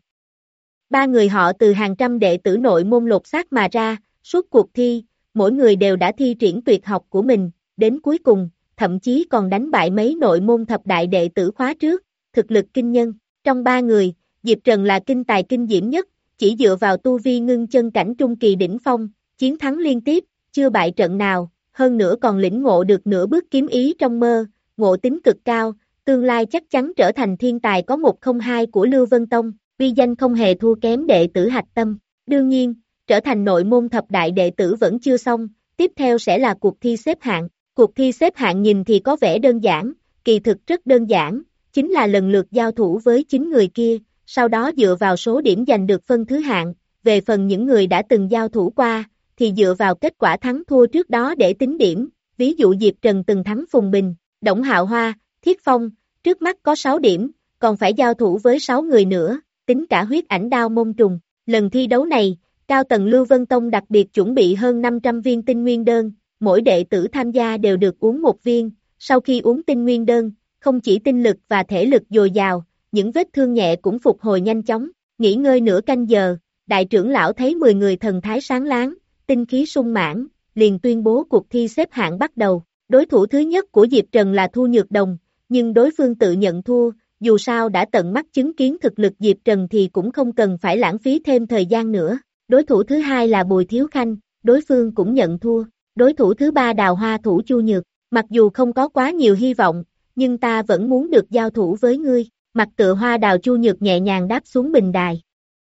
Ba người họ từ hàng trăm đệ tử nội môn lột xác mà ra, suốt cuộc thi, mỗi người đều đã thi triển tuyệt học của mình, đến cuối cùng, thậm chí còn đánh bại mấy nội môn thập đại đệ tử khóa trước, thực lực kinh nhân. Trong ba người, Diệp Trần là kinh tài kinh diễm nhất, chỉ dựa vào tu vi ngưng chân cảnh trung kỳ đỉnh phong, chiến thắng liên tiếp, chưa bại trận nào, hơn nữa còn lĩnh ngộ được nửa bước kiếm ý trong mơ, ngộ tính cực cao, tương lai chắc chắn trở thành thiên tài có một không hai của Lưu Vân Tông, uy danh không hề thua kém đệ tử Hạch Tâm. Đương nhiên, trở thành nội môn thập đại đệ tử vẫn chưa xong, tiếp theo sẽ là cuộc thi xếp hạng. Cuộc thi xếp hạng nhìn thì có vẻ đơn giản, kỳ thực rất đơn giản, chính là lần lượt giao thủ với chín người kia, sau đó dựa vào số điểm giành được phân thứ hạng, về phần những người đã từng giao thủ qua, thì dựa vào kết quả thắng thua trước đó để tính điểm, ví dụ Diệp Trần từng thắng Phùng Bình, Đổng Hạo Hoa, Thiết Phong, trước mắt có sáu điểm, còn phải giao thủ với sáu người nữa, tính cả huyết ảnh đao Mông Trùng. Lần thi đấu này, cao tầng Lưu Vân Tông đặc biệt chuẩn bị hơn năm trăm viên tinh nguyên đơn, mỗi đệ tử tham gia đều được uống một viên, sau khi uống tinh nguyên đơn, không chỉ tinh lực và thể lực dồi dào, những vết thương nhẹ cũng phục hồi nhanh chóng, nghỉ ngơi nửa canh giờ, đại trưởng lão thấy mười người thần thái sáng láng, tinh khí sung mãn, liền tuyên bố cuộc thi xếp hạng bắt đầu. Đối thủ thứ nhất của Diệp Trần là Thu Nhược Đồng, nhưng đối phương tự nhận thua, dù sao đã tận mắt chứng kiến thực lực Diệp Trần thì cũng không cần phải lãng phí thêm thời gian nữa. Đối thủ thứ hai là Bùi Thiếu Khanh, đối phương cũng nhận thua. Đối thủ thứ ba Đào Hoa Thủ Chu Nhược, mặc dù không có quá nhiều hy vọng, nhưng ta vẫn muốn được giao thủ với ngươi. Mặt tựa hoa đào Chu Nhược nhẹ nhàng đáp xuống bình đài.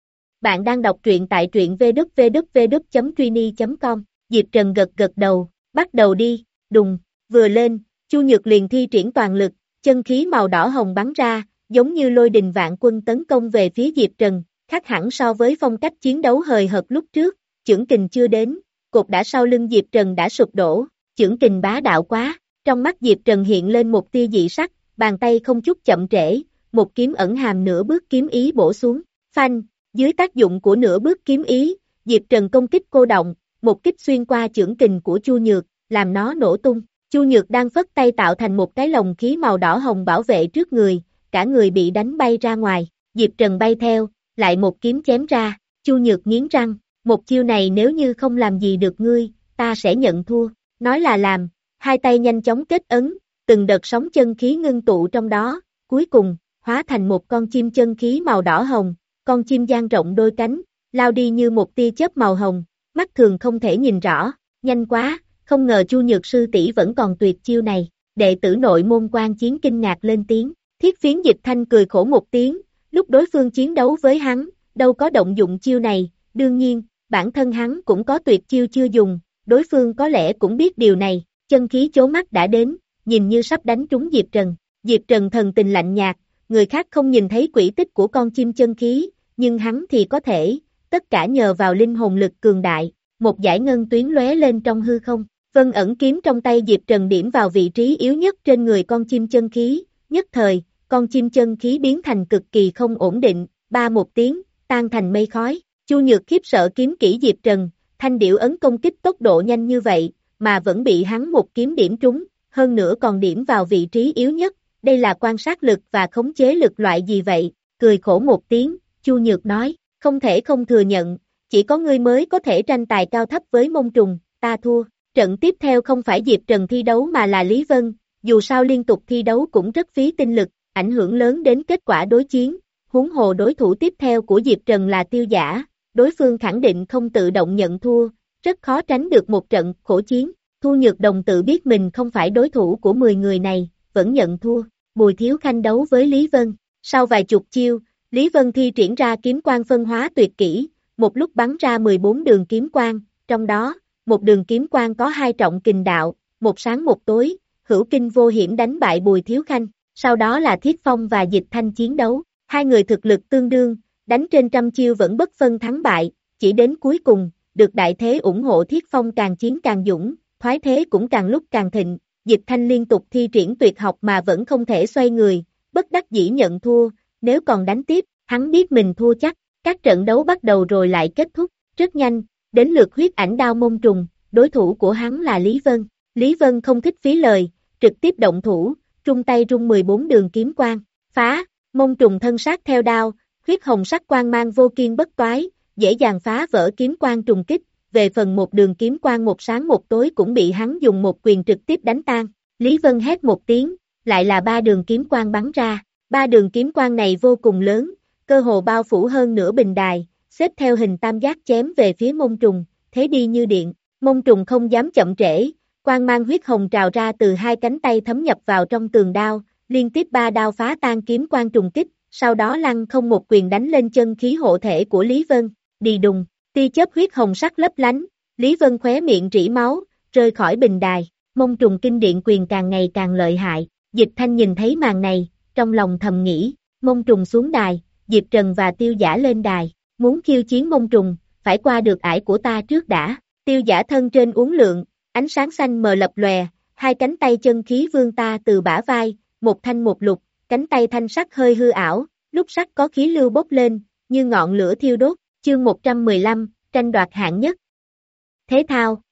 Bạn đang đọc truyện tại truyện w w w chấm tweenie chấm com. Diệp Trần gật gật đầu, bắt đầu đi, đùng, vừa lên, Chu Nhược liền thi triển toàn lực, chân khí màu đỏ hồng bắn ra, giống như lôi đình vạn quân tấn công về phía Diệp Trần, khác hẳn so với phong cách chiến đấu hời hợt lúc trước, chưởng kình chưa đến, cột đã sau lưng Diệp Trần đã sụp đổ, chưởng kình bá đạo quá, trong mắt Diệp Trần hiện lên một tia dị sắc, bàn tay không chút chậm trễ, một kiếm ẩn hàm nửa bước kiếm ý bổ xuống, phanh, dưới tác dụng của nửa bước kiếm ý, Diệp Trần công kích cô động, một kích xuyên qua chưởng kình của Chu Nhược, làm nó nổ tung, Chu Nhược đang phất tay tạo thành một cái lồng khí màu đỏ hồng bảo vệ trước người, cả người bị đánh bay ra ngoài, Diệp Trần bay theo, lại một kiếm chém ra, Chu Nhược nghiến răng, một chiêu này nếu như không làm gì được ngươi, ta sẽ nhận thua, nói là làm, hai tay nhanh chóng kết ấn, từng đợt sóng chân khí ngưng tụ trong đó, cuối cùng, hóa thành một con chim chân khí màu đỏ hồng, con chim dang rộng đôi cánh, lao đi như một tia chớp màu hồng, mắt thường không thể nhìn rõ, nhanh quá, không ngờ Chu Nhược sư tỷ vẫn còn tuyệt chiêu này, đệ tử nội môn Quan Chiến kinh ngạc lên tiếng, Thiết Phiến Dịch Thanh cười khổ một tiếng, lúc đối phương chiến đấu với hắn, đâu có động dụng chiêu này, đương nhiên, bản thân hắn cũng có tuyệt chiêu chưa dùng, đối phương có lẽ cũng biết điều này, chân khí chố mắt đã đến, nhìn như sắp đánh trúng Diệp Trần, Diệp Trần thần tình lạnh nhạt, người khác không nhìn thấy quỹ tích của con chim chân khí, nhưng hắn thì có thể, tất cả nhờ vào linh hồn lực cường đại, một dải ngân tuyến lóe lên trong hư không, Vân ẩn kiếm trong tay Diệp Trần điểm vào vị trí yếu nhất trên người con chim chân khí, nhất thời, con chim chân khí biến thành cực kỳ không ổn định, ba một tiếng, tan thành mây khói, Chu Nhược khiếp sợ kiếm kỹ Diệp Trần, thanh điểu ấn công kích tốc độ nhanh như vậy, mà vẫn bị hắn một kiếm điểm trúng, hơn nữa còn điểm vào vị trí yếu nhất, đây là quan sát lực và khống chế lực loại gì vậy, cười khổ một tiếng, Chu Nhược nói, không thể không thừa nhận, chỉ có ngươi mới có thể tranh tài cao thấp với Mông Trùng, ta thua, trận tiếp theo không phải Diệp Trần thi đấu mà là Lý Vân, dù sao liên tục thi đấu cũng rất phí tinh lực, ảnh hưởng lớn đến kết quả đối chiến, huống hồ đối thủ tiếp theo của Diệp Trần là Tiêu Giả, đối phương khẳng định không tự động nhận thua, rất khó tránh được một trận khổ chiến, Thu Nhược Đồng tự biết mình không phải đối thủ của mười người này, vẫn nhận thua, Bùi Thiếu Khanh đấu với Lý Vân, sau vài chục chiêu, Lý Vân thi triển ra kiếm quang phân hóa tuyệt kỹ, một lúc bắn ra mười bốn đường kiếm quang, trong đó, một đường kiếm quang có hai trọng kình đạo, một sáng một tối, hữu kinh vô hiểm đánh bại Bùi Thiếu Khanh, sau đó là Thiết Phong và Dịch Thanh chiến đấu, hai người thực lực tương đương, đánh trên trăm chiêu vẫn bất phân thắng bại, chỉ đến cuối cùng, được đại thế ủng hộ Thiết Phong càng chiến càng dũng, thoái thế cũng càng lúc càng thịnh, Dịch Thanh liên tục thi triển tuyệt học mà vẫn không thể xoay người, bất đắc dĩ nhận thua, nếu còn đánh tiếp, hắn biết mình thua chắc, các trận đấu bắt đầu rồi lại kết thúc, rất nhanh, đến lượt huyết ảnh đao môn trùng, đối thủ của hắn là Lý Vân, Lý Vân không thích phí lời, trực tiếp động thủ, trung tay rung mười bốn đường kiếm quang, phá, môn trùng thân sát theo đao, huyết hồng sắc quang mang vô kiên bất toái, dễ dàng phá vỡ kiếm quang trùng kích, về phần một đường kiếm quang một sáng một tối cũng bị hắn dùng một quyền trực tiếp đánh tan, Lý Vân hét một tiếng, lại là ba đường kiếm quang bắn ra, ba đường kiếm quang này vô cùng lớn, cơ hồ bao phủ hơn nửa bình đài, xếp theo hình tam giác chém về phía môn trùng, thế đi như điện, môn trùng không dám chậm trễ, quang mang huyết hồng trào ra từ hai cánh tay thấm nhập vào trong tường đao, liên tiếp ba đao phá tan kiếm quang trùng kích, sau đó lăng không một quyền đánh lên chân khí hộ thể của Lý Vân, đi đùng, tia chớp huyết hồng sắc lấp lánh, Lý Vân khóe miệng rỉ máu, rơi khỏi bình đài, môn trùng kinh điện quyền càng ngày càng lợi hại, Dịch Thanh nhìn thấy màn này, trong lòng thầm nghĩ, môn trùng xuống đài, Diệp Trần và Tiêu Giả lên đài, muốn khiêu chiến môn trùng, phải qua được ải của ta trước đã, Tiêu Giả thân trên uốn lượn, ánh sáng xanh mờ lập lòe, hai cánh tay chân khí vươn ta từ bả vai, một thanh một lục, cánh tay thanh sắc hơi hư ảo, lúc sắc có khí lưu bốc lên, như ngọn lửa thiêu đốt, chương một trăm mười lăm, tranh đoạt hạng nhất. Thế thao.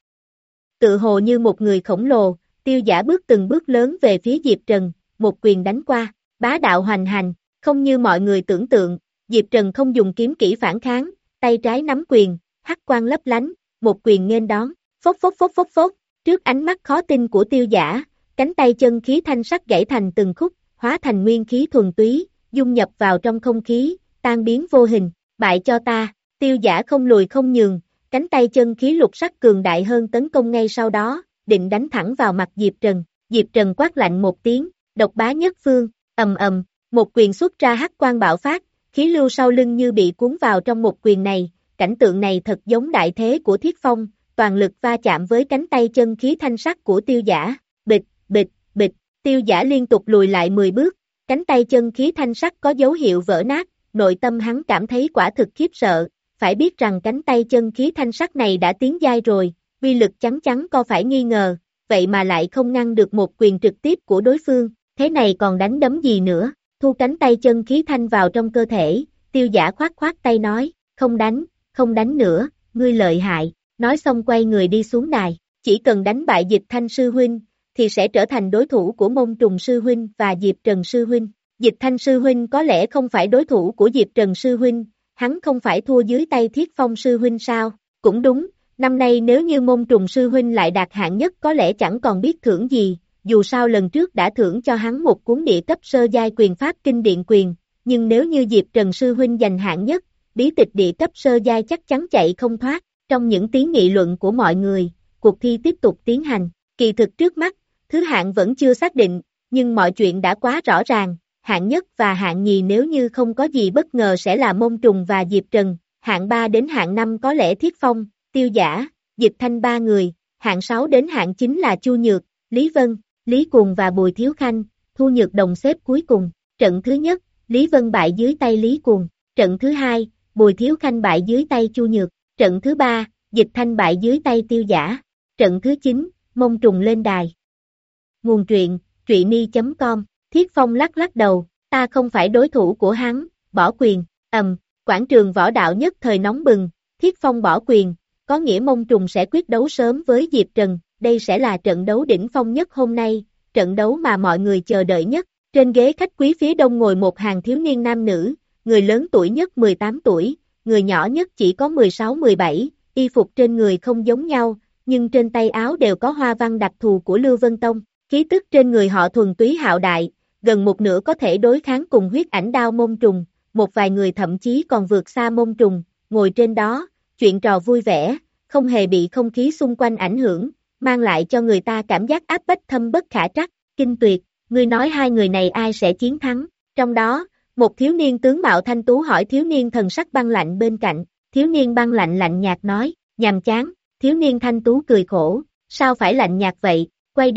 Tự hồ như một người khổng lồ, Tiêu Giả bước từng bước lớn về phía Diệp Trần, một quyền đánh qua, bá đạo hoành hành, không như mọi người tưởng tượng, Diệp Trần không dùng kiếm kỹ phản kháng, tay trái nắm quyền, hắc quang lấp lánh, một quyền nghênh đón, phốc phốc phốc phốc phốc, trước ánh mắt khó tin của Tiêu Giả, cánh tay chân khí thanh sắc gãy thành từng khúc, hóa thành nguyên khí thuần túy, dung nhập vào trong không khí, tan biến vô hình, bại cho ta, Tiêu Giả không lùi không nhường, cánh tay chân khí lục sắc cường đại hơn tấn công ngay sau đó, định đánh thẳng vào mặt Diệp Trần, Diệp Trần quát lạnh một tiếng, độc bá nhất phương, ầm ầm, một quyền xuất ra hắc quang bạo phát, khí lưu sau lưng như bị cuốn vào trong một quyền này, cảnh tượng này thật giống đại thế của Thiết Phong, toàn lực va chạm với cánh tay chân khí thanh sắc của Tiêu Giả, bịch, bịch, bịch, Tiêu Giả liên tục lùi lại mười bước, cánh tay chân khí thanh sắc có dấu hiệu vỡ nát, nội tâm hắn cảm thấy quả thực khiếp sợ, phải biết rằng cánh tay chân khí thanh sắc này đã tiến giai rồi, uy lực chắn chắn có phải nghi ngờ, vậy mà lại không ngăn được một quyền trực tiếp của đối phương, thế này còn đánh đấm gì nữa, thu cánh tay chân khí thanh vào trong cơ thể, Tiêu Giả khoát khoát tay nói, không đánh, không đánh nữa, ngươi lợi hại, nói xong quay người đi xuống đài, chỉ cần đánh bại Dịch Thanh sư huynh, thì sẽ trở thành đối thủ của Môn Trùng sư huynh và Diệp Trần sư huynh, Dịch Thanh sư huynh có lẽ không phải đối thủ của Diệp Trần sư huynh, hắn không phải thua dưới tay Thiết Phong sư huynh sao, cũng đúng, năm nay nếu như Môn Trùng sư huynh lại đạt hạng nhất có lẽ chẳng còn biết thưởng gì, dù sao lần trước đã thưởng cho hắn một cuốn địa cấp sơ giai quyền pháp kinh điện quyền, nhưng nếu như Diệp Trần sư huynh giành hạng nhất, bí tịch địa cấp sơ giai chắc chắn chạy không thoát, trong những tiếng nghị luận của mọi người, cuộc thi tiếp tục tiến hành, kỳ thực trước mắt, thứ hạng vẫn chưa xác định, nhưng mọi chuyện đã quá rõ ràng, hạng nhất và hạng nhì nếu như không có gì bất ngờ sẽ là Môn Trùng và Diệp Trần, hạng ba đến hạng năm có lẽ Thiết Phong, Tiêu Giả, Dịch Thanh ba người, hạng sáu đến hạng chín là Chu Nhược, Lý Vân, Lý Cuồng và Bùi Thiếu Khanh, Thu Nhược đồng xếp cuối cùng, trận thứ nhất, Lý Vân bại dưới tay Lý Cuồng, trận thứ hai, Bùi Thiếu Khanh bại dưới tay Chu Nhược, trận thứ ba, Dịch Thanh bại dưới tay Tiêu Giả, trận thứ chín, Môn Trùng lên đài. Nguồn truyện, truyện chấm com, Thiết Phong lắc lắc đầu, ta không phải đối thủ của hắn, bỏ quyền, ầm, quảng trường võ đạo nhất thời nóng bừng, Thiết Phong bỏ quyền, có nghĩa Môn Trùng sẽ quyết đấu sớm với Diệp Trần, đây sẽ là trận đấu đỉnh phong nhất hôm nay, trận đấu mà mọi người chờ đợi nhất, trên ghế khách quý phía đông ngồi một hàng thiếu niên nam nữ, người lớn tuổi nhất mười tám tuổi, người nhỏ nhất chỉ có mười sáu mười bảy, y phục trên người không giống nhau, nhưng trên tay áo đều có hoa văn đặc thù của Lưu Vân Tông, khí tức trên người họ thuần túy hạo đại, gần một nửa có thể đối kháng cùng huyết ảnh đao Môn Trùng, một vài người thậm chí còn vượt xa Môn Trùng, ngồi trên đó, chuyện trò vui vẻ, không hề bị không khí xung quanh ảnh hưởng, mang lại cho người ta cảm giác áp bách thâm bất khả trắc, kinh tuyệt, ngươi nói hai người này ai sẽ chiến thắng, trong đó, một thiếu niên tướng mạo thanh tú hỏi thiếu niên thần sắc băng lạnh bên cạnh, thiếu niên băng lạnh lạnh nhạt nói, nhàm chán, thiếu niên thanh tú cười khổ, sao phải lạnh nhạt vậy, quay đầu,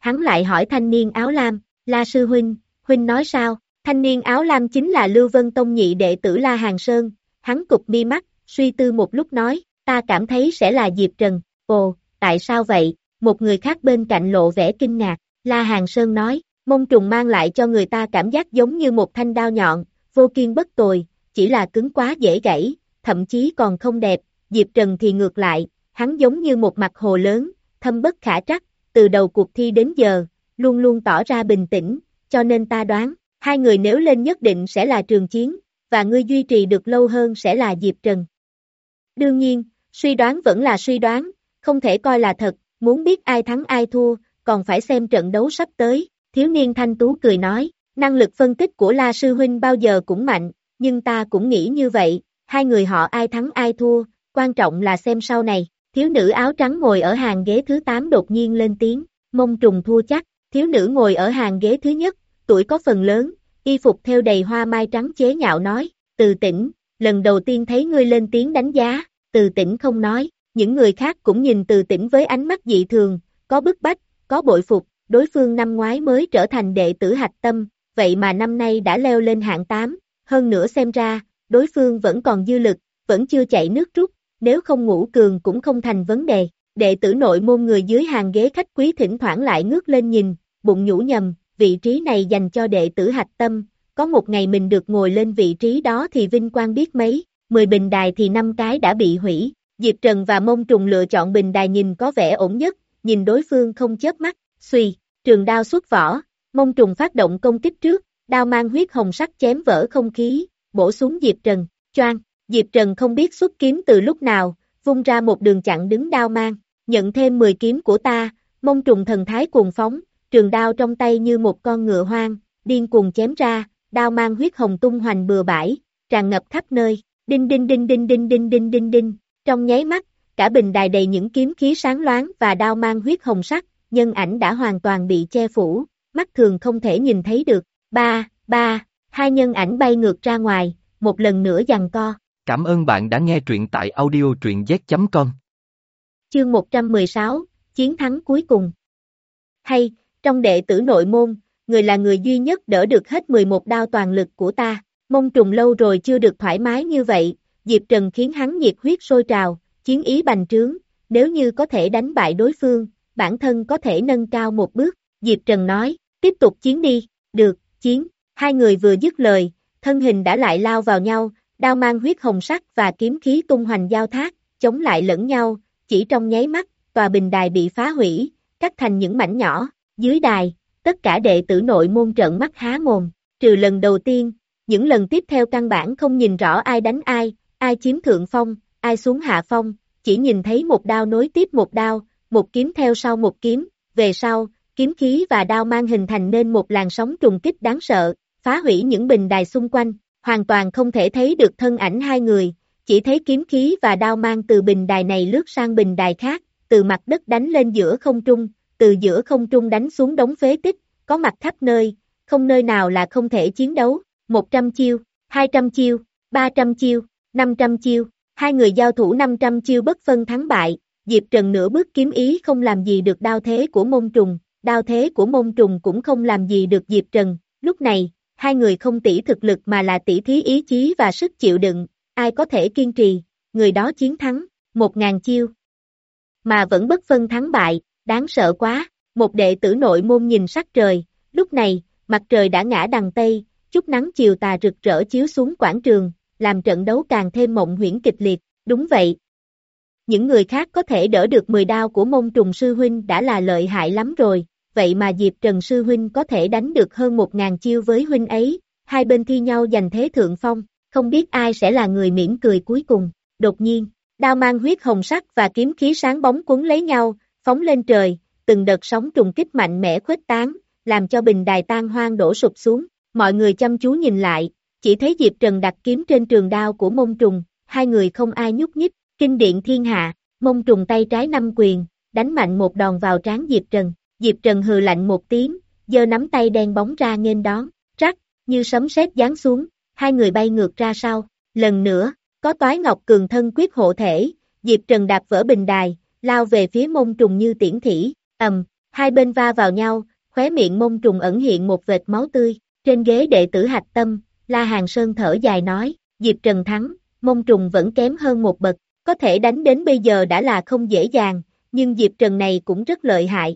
hắn lại hỏi thanh niên áo lam, La sư huynh, huynh nói sao? Thanh niên áo lam chính là Lưu Vân Tông nhị đệ tử La Hàn Sơn, hắn cụp mi mắt, suy tư một lúc nói, ta cảm thấy sẽ là Diệp Trần. Ồ, tại sao vậy? Một người khác bên cạnh lộ vẻ kinh ngạc, La Hàn Sơn nói, mông trùng mang lại cho người ta cảm giác giống như một thanh đao nhọn, vô kiên bất tồi, chỉ là cứng quá dễ gãy, thậm chí còn không đẹp. Diệp Trần thì ngược lại, hắn giống như một mặt hồ lớn, thâm bất khả trắc, từ đầu cuộc thi đến giờ, luôn luôn tỏ ra bình tĩnh, cho nên ta đoán, hai người nếu lên nhất định sẽ là trường chiến, và ngươi duy trì được lâu hơn sẽ là Diệp Trần. Đương nhiên, suy đoán vẫn là suy đoán, không thể coi là thật, muốn biết ai thắng ai thua, còn phải xem trận đấu sắp tới. Thiếu niên thanh tú cười nói, năng lực phân tích của La sư huynh bao giờ cũng mạnh, nhưng ta cũng nghĩ như vậy, hai người họ ai thắng ai thua, quan trọng là xem sau này. Thiếu nữ áo trắng ngồi ở hàng ghế thứ tám đột nhiên lên tiếng, mông trùng thua chắc. Thiếu nữ ngồi ở hàng ghế thứ nhất, tuổi có phần lớn, y phục thêu đầy hoa mai trắng chế nhạo nói, Từ Tĩnh, lần đầu tiên thấy ngươi lên tiếng đánh giá. Từ Tĩnh không nói, những người khác cũng nhìn Từ Tĩnh với ánh mắt dị thường, có bức bách, có bội phục, đối phương năm ngoái mới trở thành đệ tử hạch tâm, vậy mà năm nay đã leo lên hạng tám, hơn nữa xem ra, đối phương vẫn còn dư lực, vẫn chưa chạy nước rút, nếu không ngũ cường cũng không thành vấn đề. Đệ tử nội môn người dưới hàng ghế khách quý thỉnh thoảng lại ngước lên nhìn, bụng nhủ nhầm, vị trí này dành cho đệ tử hạch tâm, có một ngày mình được ngồi lên vị trí đó thì vinh quang biết mấy, mười bình đài thì năm cái đã bị hủy. Diệp Trần và Mông Trùng lựa chọn bình đài nhìn có vẻ ổn nhất, nhìn đối phương không chớp mắt, suy, trường đao xuất vỏ, Mông Trùng phát động công kích trước, đao mang huyết hồng sắc chém vỡ không khí, bổ xuống Diệp Trần, choang, Diệp Trần không biết xuất kiếm từ lúc nào, vung ra một đường chặn đứng đao mang, nhận thêm mười kiếm của ta. Mông Trùng thần thái cuồng phóng, trường đao trong tay như một con ngựa hoang, điên cuồng chém ra, đao mang huyết hồng tung hoành bừa bãi, tràn ngập khắp nơi, đinh đinh đinh đinh đinh đinh đinh đinh đinh, trong nháy mắt, cả bình đài đầy những kiếm khí sáng loáng và đao mang huyết hồng sắc, nhân ảnh đã hoàn toàn bị che phủ, mắt thường không thể nhìn thấy được. Ba, ba, hai nhân ảnh bay ngược ra ngoài, một lần nữa giằng co. Cảm ơn bạn đã nghe truyện tại audio truyện z chấm com. Chương một trăm mười sáu, chiến thắng cuối cùng. Hay, trong đệ tử nội môn, người là người duy nhất đỡ được hết mười một đao toàn lực của ta. Mông Trùng lâu rồi chưa được thoải mái như vậy, Diệp Trần khiến hắn nhiệt huyết sôi trào, chiến ý bành trướng, nếu như có thể đánh bại đối phương, bản thân có thể nâng cao một bước. Diệp Trần nói, tiếp tục chiến đi, được, chiến. Hai người vừa dứt lời, thân hình đã lại lao vào nhau, đao mang huyết hồng sắc và kiếm khí tung hoành giao thác, chống lại lẫn nhau, chỉ trong nháy mắt, tòa bình đài bị phá hủy, cắt thành những mảnh nhỏ. Dưới đài, tất cả đệ tử nội môn trợn mắt há mồm, trừ lần đầu tiên, những lần tiếp theo căn bản không nhìn rõ ai đánh ai, ai chiếm thượng phong, ai xuống hạ phong, chỉ nhìn thấy một đao nối tiếp một đao, một kiếm theo sau một kiếm, về sau, kiếm khí và đao mang hình thành nên một làn sóng trùng kích đáng sợ, phá hủy những bình đài xung quanh, hoàn toàn không thể thấy được thân ảnh hai người, chỉ thấy kiếm khí và đao mang từ bình đài này lướt sang bình đài khác, từ mặt đất đánh lên giữa không trung, từ giữa không trung đánh xuống đống phế tích, có mặt khắp nơi, không nơi nào là không thể chiến đấu. một trăm chiêu, hai trăm chiêu, ba trăm chiêu, năm trăm chiêu, hai người giao thủ năm trăm chiêu bất phân thắng bại. Diệp Trần nửa bước kiếm ý không làm gì được đao thế của Mông Trùng, đao thế của Mông Trùng cũng không làm gì được Diệp Trần. Lúc này, hai người không tỷ thực lực mà là tỷ thí ý chí và sức chịu đựng, ai có thể kiên trì, người đó chiến thắng. Một ngàn chiêu mà vẫn bất phân thắng bại, đáng sợ quá. Một đệ tử nội môn nhìn sắc trời, lúc này, mặt trời đã ngã đằng Tây, chút nắng chiều tà rực rỡ chiếu xuống quảng trường, làm trận đấu càng thêm mộng huyễn kịch liệt. Đúng vậy, những người khác có thể đỡ được mười đao của Mông Trùng sư huynh đã là lợi hại lắm rồi, vậy mà Diệp Trần sư huynh có thể đánh được hơn một ngàn chiêu với huynh ấy. Hai bên thi nhau giành thế thượng phong, không biết ai sẽ là người mỉm cười cuối cùng. Đột nhiên, đao mang huyết hồng sắc và kiếm khí sáng bóng cuốn lấy nhau, phóng lên trời, từng đợt sóng trùng kích mạnh mẽ khuếch tán, làm cho bình đài tan hoang đổ sụp xuống. Mọi người chăm chú nhìn lại, chỉ thấy Diệp Trần đặt kiếm trên trường đao của Mông Trùng, hai người không ai nhúc nhích. Kinh điện thiên hạ, Mông Trùng tay trái năm quyền, đánh mạnh một đòn vào trán Diệp Trần. Diệp Trần hừ lạnh một tiếng, giơ nắm tay đen bóng ra nghênh đón, rắc, như sấm sét giáng xuống, hai người bay ngược ra sau. Lần nữa, có Toái Ngọc Cường thân quyết hộ thể, Diệp Trần đạp vỡ bình đài, lao về phía Mông Trùng như tiễn thỉ, ầm, Hai bên va vào nhau, khóe miệng Mông Trùng ẩn hiện một vệt máu tươi. Trên ghế đệ tử hạch tâm, La Hàn Sơn thở dài nói, Diệp Trần thắng, Mông Trùng vẫn kém hơn một bậc. Có thể đánh đến bây giờ đã là không dễ dàng, nhưng Diệp Trần này cũng rất lợi hại.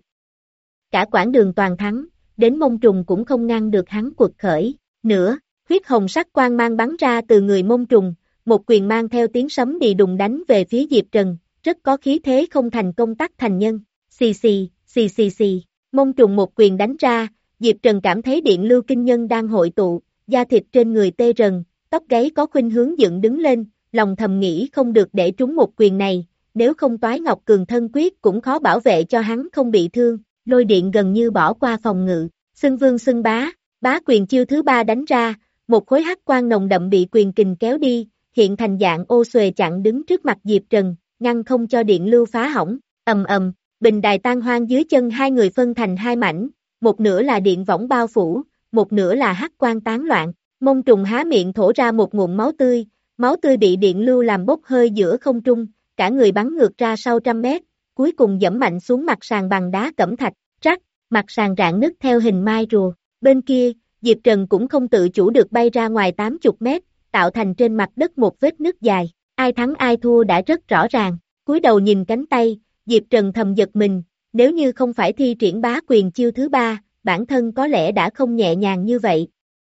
Cả quãng đường toàn thắng, đến Mông Trùng cũng không ngăn được hắn quật khởi. Nữa, huyết hồng sắc quang mang bắn ra từ người Mông Trùng, một quyền mang theo tiếng sấm đì đùng đánh về phía Diệp Trần, rất có khí thế không thành công tắc thành nhân. Xì xì, xì xì xì, Mông Trùng một quyền đánh ra, Diệp Trần cảm thấy điện lưu kinh nhân đang hội tụ, da thịt trên người tê rần, tóc gáy có khuynh hướng dựng đứng lên, lòng thầm nghĩ không được để trúng một quyền này, nếu không Toái Ngọc Cường thân quyết cũng khó bảo vệ cho hắn không bị thương. Lôi điện gần như bỏ qua phòng ngự, xưng vương xưng bá, bá quyền chiêu thứ ba đánh ra, một khối hắc quang nồng đậm bị quyền kình kéo đi, hiện thành dạng ô xuề chặn đứng trước mặt Diệp Trần, ngăn không cho điện lưu phá hỏng. Ầm ầm, bình đài tan hoang dưới chân hai người phân thành hai mảnh, một nửa là điện võng bao phủ, một nửa là hắc quang tán loạn. Mông Trùng há miệng thổ ra một ngụm máu tươi, máu tươi bị điện lưu làm bốc hơi giữa không trung, cả người bắn ngược ra sau trăm mét, cuối cùng dẫm mạnh xuống mặt sàn bằng đá cẩm thạch, rắc, mặt sàn rạn nứt theo hình mai rùa. Bên kia, Diệp Trần cũng không tự chủ được bay ra ngoài tám mươi mét, tạo thành trên mặt đất một vết nứt dài. Ai thắng ai thua đã rất rõ ràng. Cúi đầu nhìn cánh tay, Diệp Trần thầm giật mình, nếu như không phải thi triển bá quyền chiêu thứ ba, bản thân có lẽ đã không nhẹ nhàng như vậy.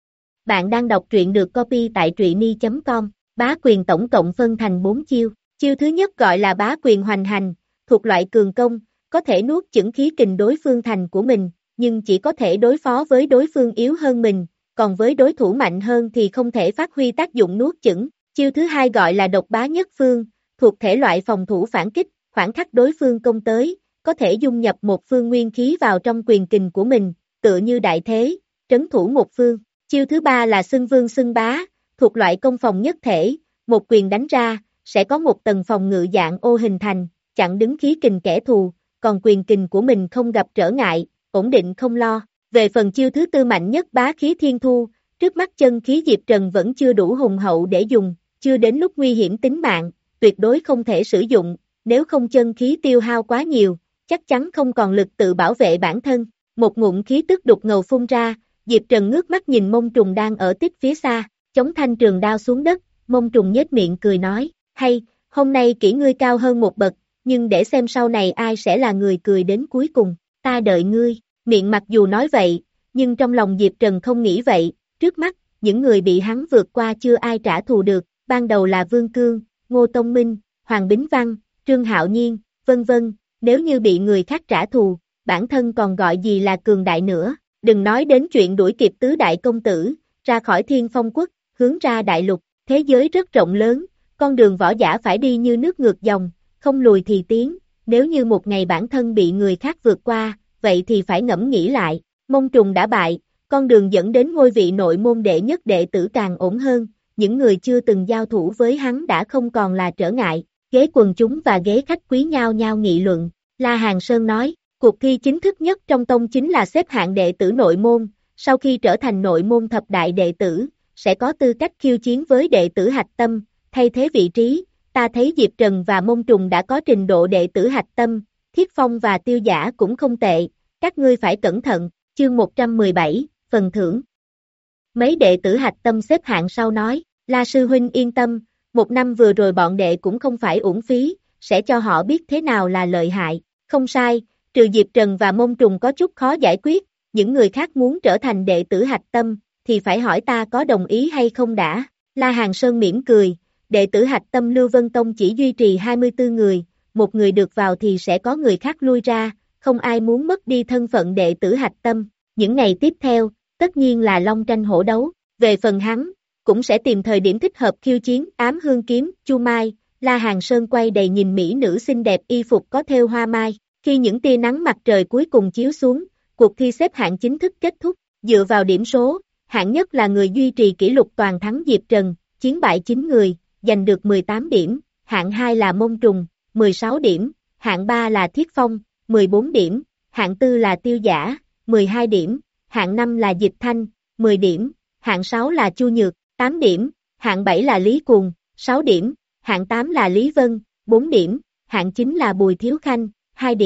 Bạn đang đọc truyện được copy tại truyện i chấm com. Bá quyền tổng cộng phân thành bốn chiêu. Chiêu thứ nhất gọi là bá quyền hoành hành, thuộc loại cường công, có thể nuốt chửng khí kình đối phương thành của mình, nhưng chỉ có thể đối phó với đối phương yếu hơn mình, còn với đối thủ mạnh hơn thì không thể phát huy tác dụng nuốt chửng. Chiêu thứ hai gọi là độc bá nhất phương, thuộc thể loại phòng thủ phản kích, khoảng khắc đối phương công tới, có thể dung nhập một phương nguyên khí vào trong quyền kình của mình, tựa như đại thế, trấn thủ một phương. Chiêu thứ ba là xưng vương xưng bá, thuộc loại công phòng nhất thể, một quyền đánh ra, sẽ có một tầng phòng ngự dạng ô hình thành, chặn đứng khí kình kẻ thù, còn quyền kình của mình không gặp trở ngại, ổn định không lo. Về phần chiêu thứ tư mạnh nhất bá khí thiên thu, trước mắt chân khí Diệp Trần vẫn chưa đủ hùng hậu để dùng, chưa đến lúc nguy hiểm tính mạng, tuyệt đối không thể sử dụng, nếu không chân khí tiêu hao quá nhiều, chắc chắn không còn lực tự bảo vệ bản thân. Một ngụm khí tức đục ngầu phun ra, Diệp Trần ngước mắt nhìn Mông Trùng đang ở tích phía xa, chống thanh trường đao xuống đất, Mông Trùng nhếch miệng cười nói, hay, hôm nay kỹ ngươi cao hơn một bậc, nhưng để xem sau này ai sẽ là người cười đến cuối cùng, ta đợi ngươi. Miệng mặc dù nói vậy, nhưng trong lòng Diệp Trần không nghĩ vậy, trước mắt, những người bị hắn vượt qua chưa ai trả thù được, ban đầu là Vương Cương, Ngô Tông Minh, Hoàng Bính Văn, Trương Hạo Nhiên, vân vân, nếu như bị người khác trả thù, bản thân còn gọi gì là cường đại nữa, đừng nói đến chuyện đuổi kịp tứ đại công tử, ra khỏi Thiên Phong Quốc, hướng ra đại lục, thế giới rất rộng lớn, con đường võ giả phải đi như nước ngược dòng, không lùi thì tiến, nếu như một ngày bản thân bị người khác vượt qua, vậy thì phải ngẫm nghĩ lại. Mông Trùng đã bại, con đường dẫn đến ngôi vị nội môn đệ nhất đệ tử càng ổn hơn, những người chưa từng giao thủ với hắn đã không còn là trở ngại. Ghế quần chúng và ghế khách quý nhao nhao nghị luận. La Hàn Sơn nói, cuộc thi chính thức nhất trong tông chính là xếp hạng đệ tử nội môn, sau khi trở thành nội môn thập đại đệ tử, sẽ có tư cách khiêu chiến với đệ tử hạch tâm, thay thế vị trí. Ta thấy Diệp Trần và Mông Trùng đã có trình độ đệ tử hạch tâm, Thiết Phong và Tiêu Giả cũng không tệ, các ngươi phải cẩn thận. Chương một trăm mười bảy, phần thưởng. Mấy đệ tử hạch tâm xếp hạng sau nói, La sư huynh yên tâm, một năm vừa rồi bọn đệ cũng không phải uổng phí, sẽ cho họ biết thế nào là lợi hại. Không sai, trừ Diệp Trần và Mông Trùng có chút khó giải quyết, những người khác muốn trở thành đệ tử hạch tâm, thì phải hỏi ta có đồng ý hay không đã. La Hàn Sơn mỉm cười, đệ tử hạch tâm Lưu Vân Tông chỉ duy trì hai mươi tư người, một người được vào thì sẽ có người khác lui ra, không ai muốn mất đi thân phận đệ tử hạch tâm. Những ngày tiếp theo, tất nhiên là long tranh hổ đấu, về phần hắn, cũng sẽ tìm thời điểm thích hợp khiêu chiến. Ám Hương Kiếm, Chu Mai. La Hàn Sơn quay đầy nhìn mỹ nữ xinh đẹp y phục có thêu hoa mai, khi những tia nắng mặt trời cuối cùng chiếu xuống, cuộc thi xếp hạng chính thức kết thúc, dựa vào điểm số, hạng nhất là người duy trì kỷ lục toàn thắng Diệp Trần, chiến bại chín người, giành được mười tám điểm, hạng hai là Mông Trùng, mười sáu điểm, hạng ba là Thiết Phong, mười bốn điểm, hạng tư là Tiêu Giả, mười hai điểm, hạng năm là Dịch Thanh, mười điểm, hạng sáu là Chu Nhược, tám điểm, hạng bảy là Lý Cuồng, sáu điểm, hạng tám là Lý Vân, bốn điểm, hạng chín là Bùi Thiếu Khanh, hai điểm,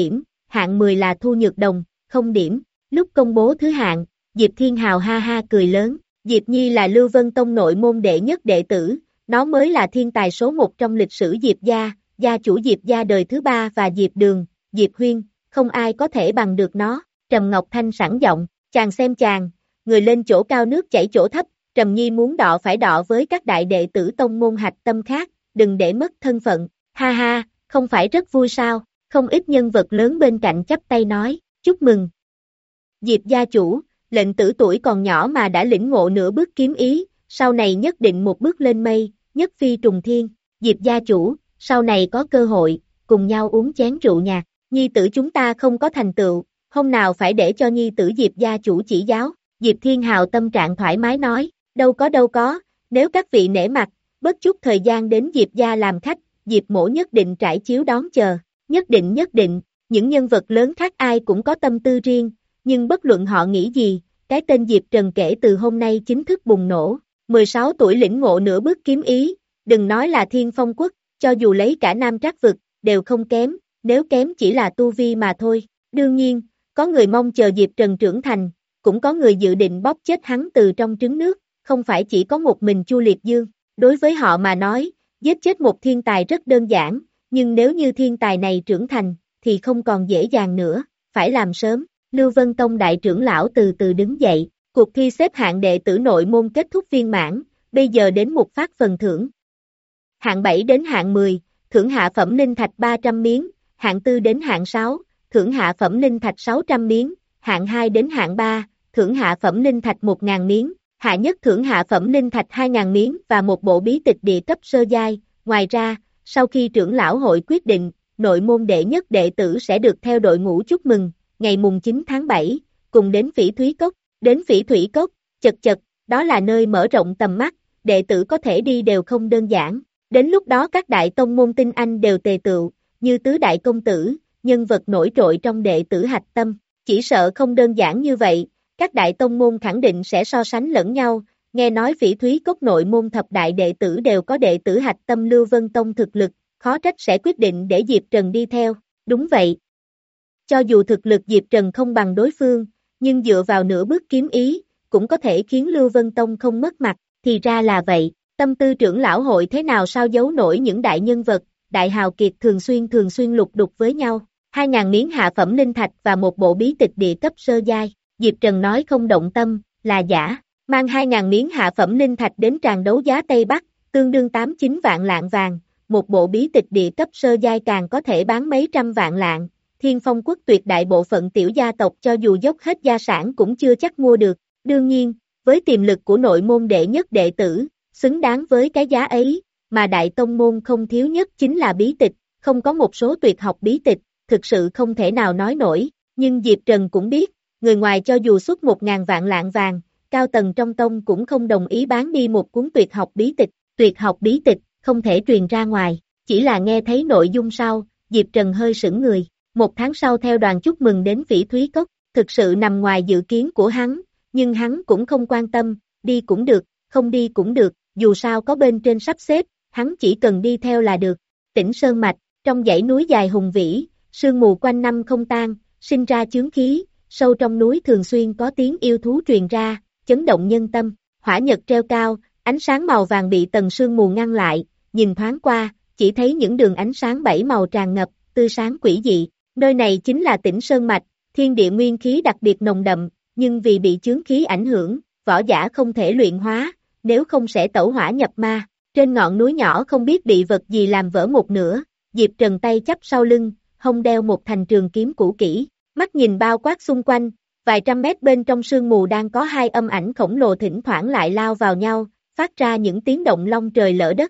hạng mười là Thu Nhược Đồng, không điểm. Lúc công bố thứ hạng, Diệp Thiên Hào ha ha cười lớn, Diệp Nhi là Lưu Vân Tông nội môn đệ nhất đệ tử, nó mới là thiên tài số một trong lịch sử Diệp gia, gia chủ Diệp gia đời thứ ba và Diệp Đường, Diệp Huyên, không ai có thể bằng được nó. Trầm Ngọc Thanh sẵn giọng, chàng xem chàng, người lên chỗ cao nước chảy chỗ thấp, Trầm Nhi muốn đọ phải đọ với các đại đệ tử tông môn hạch tâm khác, đừng để mất thân phận, ha ha, không phải rất vui sao, không ít nhân vật lớn bên cạnh chắp tay nói, chúc mừng. Diệp gia chủ, lệnh tử tuổi còn nhỏ mà đã lĩnh ngộ nửa bước kiếm ý, sau này nhất định một bước lên mây, nhất phi trùng thiên, Diệp gia chủ, sau này có cơ hội, cùng nhau uống chén rượu nhạc, nhi tử chúng ta không có thành tựu, hôm nào phải để cho nhi tử Diệp gia chủ chỉ giáo, Diệp Thiên Hào tâm trạng thoải mái nói, đâu có đâu có, nếu các vị nể mặt, bớt chút thời gian đến Diệp gia làm khách, Diệp mỗ nhất định trải chiếu đón chờ, nhất định nhất định, những nhân vật lớn khác ai cũng có tâm tư riêng, nhưng bất luận họ nghĩ gì, cái tên Diệp Trần kể từ hôm nay chính thức bùng nổ, mười sáu tuổi lĩnh ngộ nửa bước kiếm ý, đừng nói là Thiên Phong Quốc, cho dù lấy cả Nam Trác Vực, đều không kém, nếu kém chỉ là tu vi mà thôi, đương nhiên, có người mong chờ Diệp Trần trưởng thành, cũng có người dự định bóp chết hắn từ trong trứng nước, không phải chỉ có một mình Chu Liệt Dương, đối với họ mà nói, giết chết một thiên tài rất đơn giản, nhưng nếu như thiên tài này trưởng thành, thì không còn dễ dàng nữa, phải làm sớm. Lưu Vân Tông đại trưởng lão từ từ đứng dậy, cuộc thi xếp hạng đệ tử nội môn kết thúc viên mãn, bây giờ đến một phát phần thưởng. Hạng bảy đến hạng mười, thưởng hạ phẩm linh thạch ba trăm miếng, hạng tư đến hạng sáu, thưởng hạ phẩm linh thạch sáu trăm miếng, hạng hai đến hạng ba, thưởng hạ phẩm linh thạch một nghìn miếng, hạ nhất thưởng hạ phẩm linh thạch hai nghìn miếng và một bộ bí tịch địa cấp sơ giai. Ngoài ra, sau khi trưởng lão hội quyết định, nội môn đệ nhất đệ tử sẽ được theo đội ngũ chúc mừng, ngày mùng chín tháng bảy, cùng đến Phỉ Thúy Cốc, đến Phỉ Thủy Cốc, chật chật, đó là nơi mở rộng tầm mắt, đệ tử có thể đi đều không đơn giản, đến lúc đó các đại tông môn tinh anh đều tề tựu, như tứ đại công tử, nhân vật nổi trội trong đệ tử hạch tâm, chỉ sợ không đơn giản như vậy, các đại tông môn khẳng định sẽ so sánh lẫn nhau, nghe nói Phỉ Thúy Cốc nội môn thập đại đệ tử đều có đệ tử hạch tâm Lưu Vân Tông thực lực, khó trách sẽ quyết định để Diệp Trần đi theo, đúng vậy. Cho dù thực lực Diệp Trần không bằng đối phương, nhưng dựa vào nửa bước kiếm ý, cũng có thể khiến Lưu Vân Tông không mất mặt, thì ra là vậy, tâm tư trưởng lão hội thế nào sao giấu nổi những đại nhân vật, đại hào kiệt thường xuyên thường xuyên lục đục với nhau, hai ngàn miếng hạ phẩm linh thạch và một bộ bí tịch địa cấp sơ giai, Diệp Trần nói không động tâm, là giả, mang hai ngàn miếng hạ phẩm linh thạch đến tràng đấu giá Tây Bắc, tương đương tám chín vạn lạng vàng, một bộ bí tịch địa cấp sơ giai càng có thể bán mấy trăm vạn lạng. Thiên Phong Quốc tuyệt đại bộ phận tiểu gia tộc cho dù dốc hết gia sản cũng chưa chắc mua được, đương nhiên, với tiềm lực của nội môn đệ nhất đệ tử, xứng đáng với cái giá ấy, mà đại tông môn không thiếu nhất chính là bí tịch, không có một số tuyệt học bí tịch, thực sự không thể nào nói nổi, nhưng Diệp Trần cũng biết, người ngoài cho dù xuất một ngàn vạn lạng vàng, cao tầng trong tông cũng không đồng ý bán đi một cuốn tuyệt học bí tịch, tuyệt học bí tịch, không thể truyền ra ngoài, chỉ là nghe thấy nội dung sau, Diệp Trần hơi sững người. Một tháng sau theo đoàn chúc mừng đến Phỉ Thúy Cốc, thực sự nằm ngoài dự kiến của hắn, nhưng hắn cũng không quan tâm, đi cũng được, không đi cũng được, dù sao có bên trên sắp xếp, hắn chỉ cần đi theo là được. Tỉnh Sơn Mạch, trong dãy núi dài hùng vĩ, sương mù quanh năm không tan, sinh ra chướng khí, sâu trong núi thường xuyên có tiếng yêu thú truyền ra, chấn động nhân tâm, hỏa nhật treo cao, ánh sáng màu vàng bị tầng sương mù ngăn lại, nhìn thoáng qua, chỉ thấy những đường ánh sáng bảy màu tràn ngập, tươi sáng quỷ dị. Nơi này chính là Tỉnh Sơn Mạch, thiên địa nguyên khí đặc biệt nồng đậm, nhưng vì bị chướng khí ảnh hưởng, võ giả không thể luyện hóa, nếu không sẽ tẩu hỏa nhập ma. Trên ngọn núi nhỏ không biết bị vật gì làm vỡ một nửa, Diệp Trần tay chắp sau lưng, hông đeo một thành trường kiếm cũ kỹ, mắt nhìn bao quát xung quanh, vài trăm mét bên trong sương mù đang có hai âm ảnh khổng lồ thỉnh thoảng lại lao vào nhau, phát ra những tiếng động long trời lỡ đất.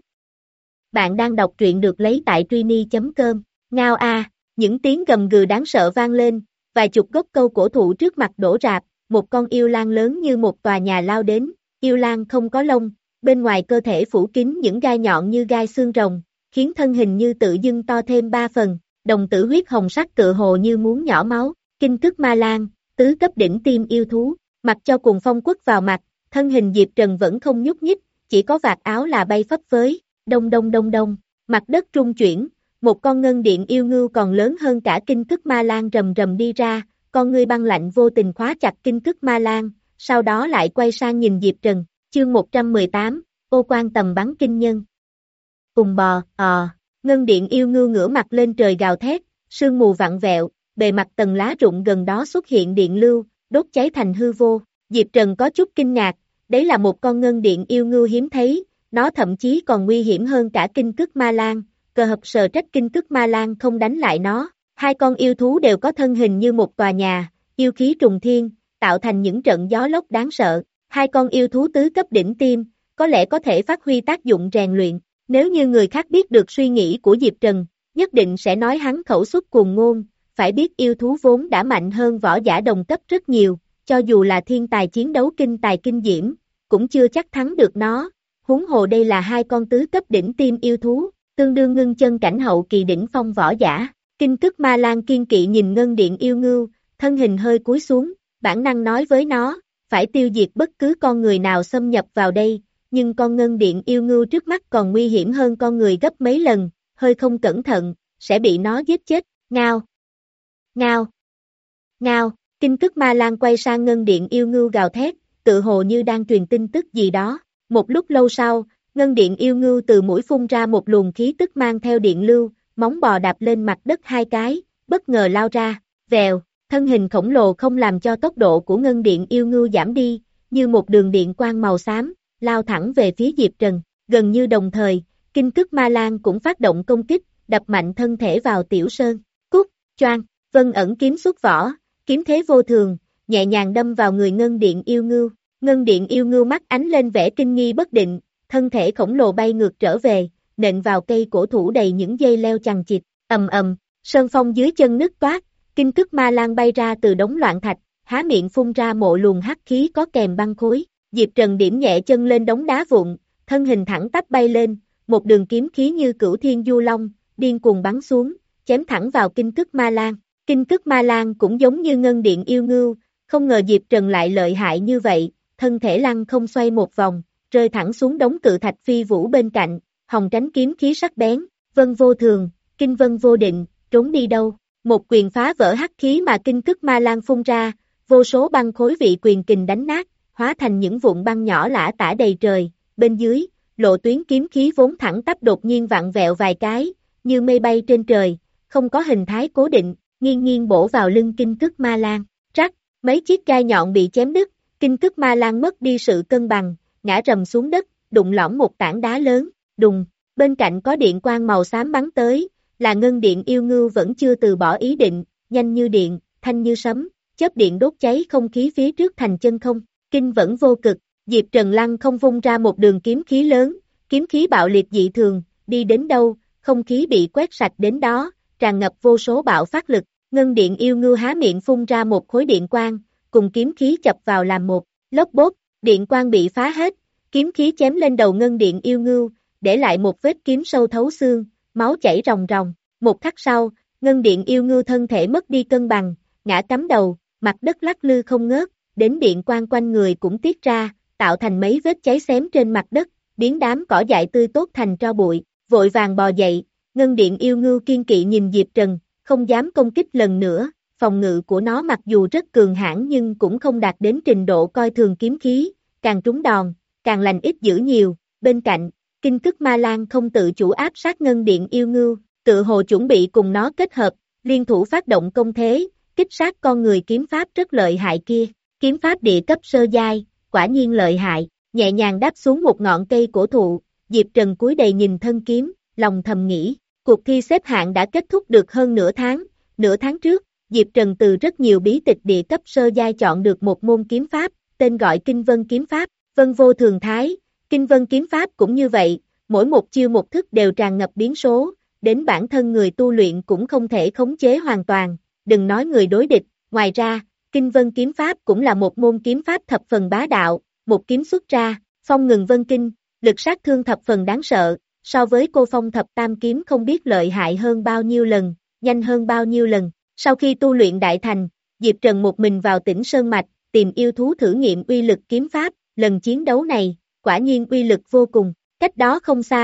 Bạn đang đọc truyện được lấy tại truy chấm com, ngao a. Những tiếng gầm gừ đáng sợ vang lên, vài chục gốc câu cổ thụ trước mặt đổ rạp, một con yêu lang lớn như một tòa nhà lao đến, yêu lang không có lông, bên ngoài cơ thể phủ kín những gai nhọn như gai xương rồng, khiến thân hình như tự dưng to thêm ba phần, đồng tử huyết hồng sắc tựa hồ như muốn nhỏ máu, kinh cức ma lang, tứ cấp đỉnh tim yêu thú, mặc cho cuồng phong quất vào mặt, thân hình Diệp Trần vẫn không nhúc nhích, chỉ có vạt áo là bay phấp phới, đông đông đông đông, mặt đất trung chuyển. một con ngân điện yêu ngưu còn lớn hơn cả kinh cức ma lang rầm rầm đi ra, con ngươi băng lạnh vô tình khóa chặt kinh cức ma lang, sau đó lại quay sang nhìn Diệp Trần, chương một trăm mười tám, ô quan tầm bắn kinh nhân. Cùng bò, ờ, ngân điện yêu ngưu ngửa mặt lên trời gào thét, sương mù vặn vẹo, bề mặt tầng lá rụng gần đó xuất hiện điện lưu, đốt cháy thành hư vô. Diệp Trần có chút kinh ngạc, đấy là một con ngân điện yêu ngưu hiếm thấy, nó thậm chí còn nguy hiểm hơn cả kinh cức ma lang, cờ hợp sờ trách kinh cức ma lang không đánh lại nó. Hai con yêu thú đều có thân hình như một tòa nhà, yêu khí trùng thiên, tạo thành những trận gió lốc đáng sợ. Hai con yêu thú tứ cấp đỉnh tiêm, có lẽ có thể phát huy tác dụng rèn luyện. Nếu như người khác biết được suy nghĩ của Diệp Trần, nhất định sẽ nói hắn khẩu xuất cuồng ngôn, phải biết yêu thú vốn đã mạnh hơn võ giả đồng cấp rất nhiều, cho dù là thiên tài chiến đấu kinh tài kinh diễm, cũng chưa chắc thắng được nó. Huống hồ đây là hai con tứ cấp đỉnh tiêm yêu thú, tương đương ngưng chân cảnh hậu kỳ đỉnh phong võ giả. Kinh cức ma lang kiên kỵ nhìn ngân điện yêu ngưu, thân hình hơi cúi xuống, bản năng nói với nó, phải tiêu diệt bất cứ con người nào xâm nhập vào đây, nhưng con ngân điện yêu ngưu trước mắt còn nguy hiểm hơn con người gấp mấy lần, hơi không cẩn thận, sẽ bị nó giết chết. Ngao, ngao, ngao, kinh cức ma lang quay sang ngân điện yêu ngưu gào thét, tự hồ như đang truyền tin tức gì đó. Một lúc lâu sau, ngân điện yêu ngưu từ mũi phun ra một luồng khí tức mang theo điện lưu, móng bò đạp lên mặt đất hai cái, bất ngờ lao ra, vèo, thân hình khổng lồ không làm cho tốc độ của ngân điện yêu ngưu giảm đi, như một đường điện quang màu xám, lao thẳng về phía Diệp Trần. Gần như đồng thời, kinh cức ma lang cũng phát động công kích, đập mạnh thân thể vào Tiểu Sơn. Cút, choang, vân ẩn kiếm xuất vỏ, kiếm thế vô thường, nhẹ nhàng đâm vào người ngân điện yêu ngưu. Ngân điện yêu ngưu mắt ánh lên vẻ kinh nghi bất định, thân thể khổng lồ bay ngược trở về, nện vào cây cổ thụ đầy những dây leo chằng chịt, ầm ầm, sơn phong dưới chân nứt toát, kinh cức ma lang bay ra từ đống loạn thạch, há miệng phun ra mộ luồng hắc khí có kèm băng khối. Diệp Trần điểm nhẹ chân lên đống đá vụn, thân hình thẳng tắp bay lên, một đường kiếm khí như cửu thiên du long, điên cuồng bắn xuống, chém thẳng vào kinh cức ma lang. Kinh cức ma lang cũng giống như ngân điện yêu ngưu, không ngờ Diệp Trần lại lợi hại như vậy, thân thể lăng không xoay một vòng, rơi thẳng xuống đống cự thạch phi vũ bên cạnh, hòng tránh kiếm khí sắc bén. Vân vô thường, kinh vân vô định, trốn đi đâu? Một quyền phá vỡ hắc khí mà kinh cức ma lang phun ra, vô số băng khối vị quyền kình đánh nát, hóa thành những vụn băng nhỏ lả tả đầy trời. Bên dưới, lộ tuyến kiếm khí vốn thẳng tắp đột nhiên vặn vẹo vài cái, như mây bay trên trời, không có hình thái cố định, nghiêng nghiêng bổ vào lưng kinh cức ma lang. Rắc, mấy chiếc gai nhọn bị chém đứt, kinh cức ma lang mất đi sự cân bằng, ngã rầm xuống đất, đụng lõm một tảng đá lớn, đùng, bên cạnh có điện quang màu xám bắn tới, là ngân điện yêu ngưu vẫn chưa từ bỏ ý định, nhanh như điện, thanh như sấm, chớp điện đốt cháy không khí phía trước thành chân không. Kinh vẫn vô cực, Diệp Trần lăng không vung ra một đường kiếm khí lớn, kiếm khí bạo liệt dị thường, đi đến đâu, không khí bị quét sạch đến đó, tràn ngập vô số bạo phát lực. Ngân điện yêu ngưu há miệng phun ra một khối điện quang, cùng kiếm khí chập vào làm một, lốp bốp, điện quang bị phá hết, kiếm khí chém lên đầu ngân điện yêu ngưu, để lại một vết kiếm sâu thấu xương, máu chảy ròng ròng. Một khắc sau, ngân điện yêu ngưu thân thể mất đi cân bằng, ngã cắm đầu, mặt đất lắc lư không ngớt, đến điện quang quanh người cũng tiết ra, tạo thành mấy vết cháy xém trên mặt đất, biến đám cỏ dại tươi tốt thành tro bụi. Vội vàng bò dậy, ngân điện yêu ngưu kiên kỵ nhìn Diệp Trần, không dám công kích lần nữa. Phòng ngự của nó mặc dù rất cường hãn nhưng cũng không đạt đến trình độ coi thường kiếm khí, càng trúng đòn, càng lành ít dữ nhiều. Bên cạnh, kinh cức ma lang không tự chủ áp sát ngân điện yêu ngưu, tự hồ chuẩn bị cùng nó kết hợp, liên thủ phát động công thế, kích sát con người kiếm pháp rất lợi hại kia. Kiếm pháp địa cấp sơ giai, quả nhiên lợi hại, nhẹ nhàng đáp xuống một ngọn cây cổ thụ, Diệp Trần cúi đầy nhìn thân kiếm, lòng thầm nghĩ, cuộc thi xếp hạng đã kết thúc được hơn nửa tháng, nửa tháng trước, Diệp Trần từ rất nhiều bí tịch địa cấp sơ giai chọn được một môn kiếm pháp, tên gọi Kinh Vân Kiếm Pháp, vân vô thường thái, Kinh Vân Kiếm Pháp cũng như vậy, mỗi một chiêu một thức đều tràn ngập biến số, đến bản thân người tu luyện cũng không thể khống chế hoàn toàn, đừng nói người đối địch. Ngoài ra, Kinh Vân Kiếm Pháp cũng là một môn kiếm pháp thập phần bá đạo, một kiếm xuất ra, phong ngừng vân kinh, lực sát thương thập phần đáng sợ, so với cô phong thập tam kiếm không biết lợi hại hơn bao nhiêu lần, nhanh hơn bao nhiêu lần. Sau khi tu luyện đại thành, Diệp Trần một mình vào tỉnh Sơn Mạch, tìm yêu thú thử nghiệm uy lực kiếm pháp, lần chiến đấu này, quả nhiên uy lực vô cùng. Cách đó không xa,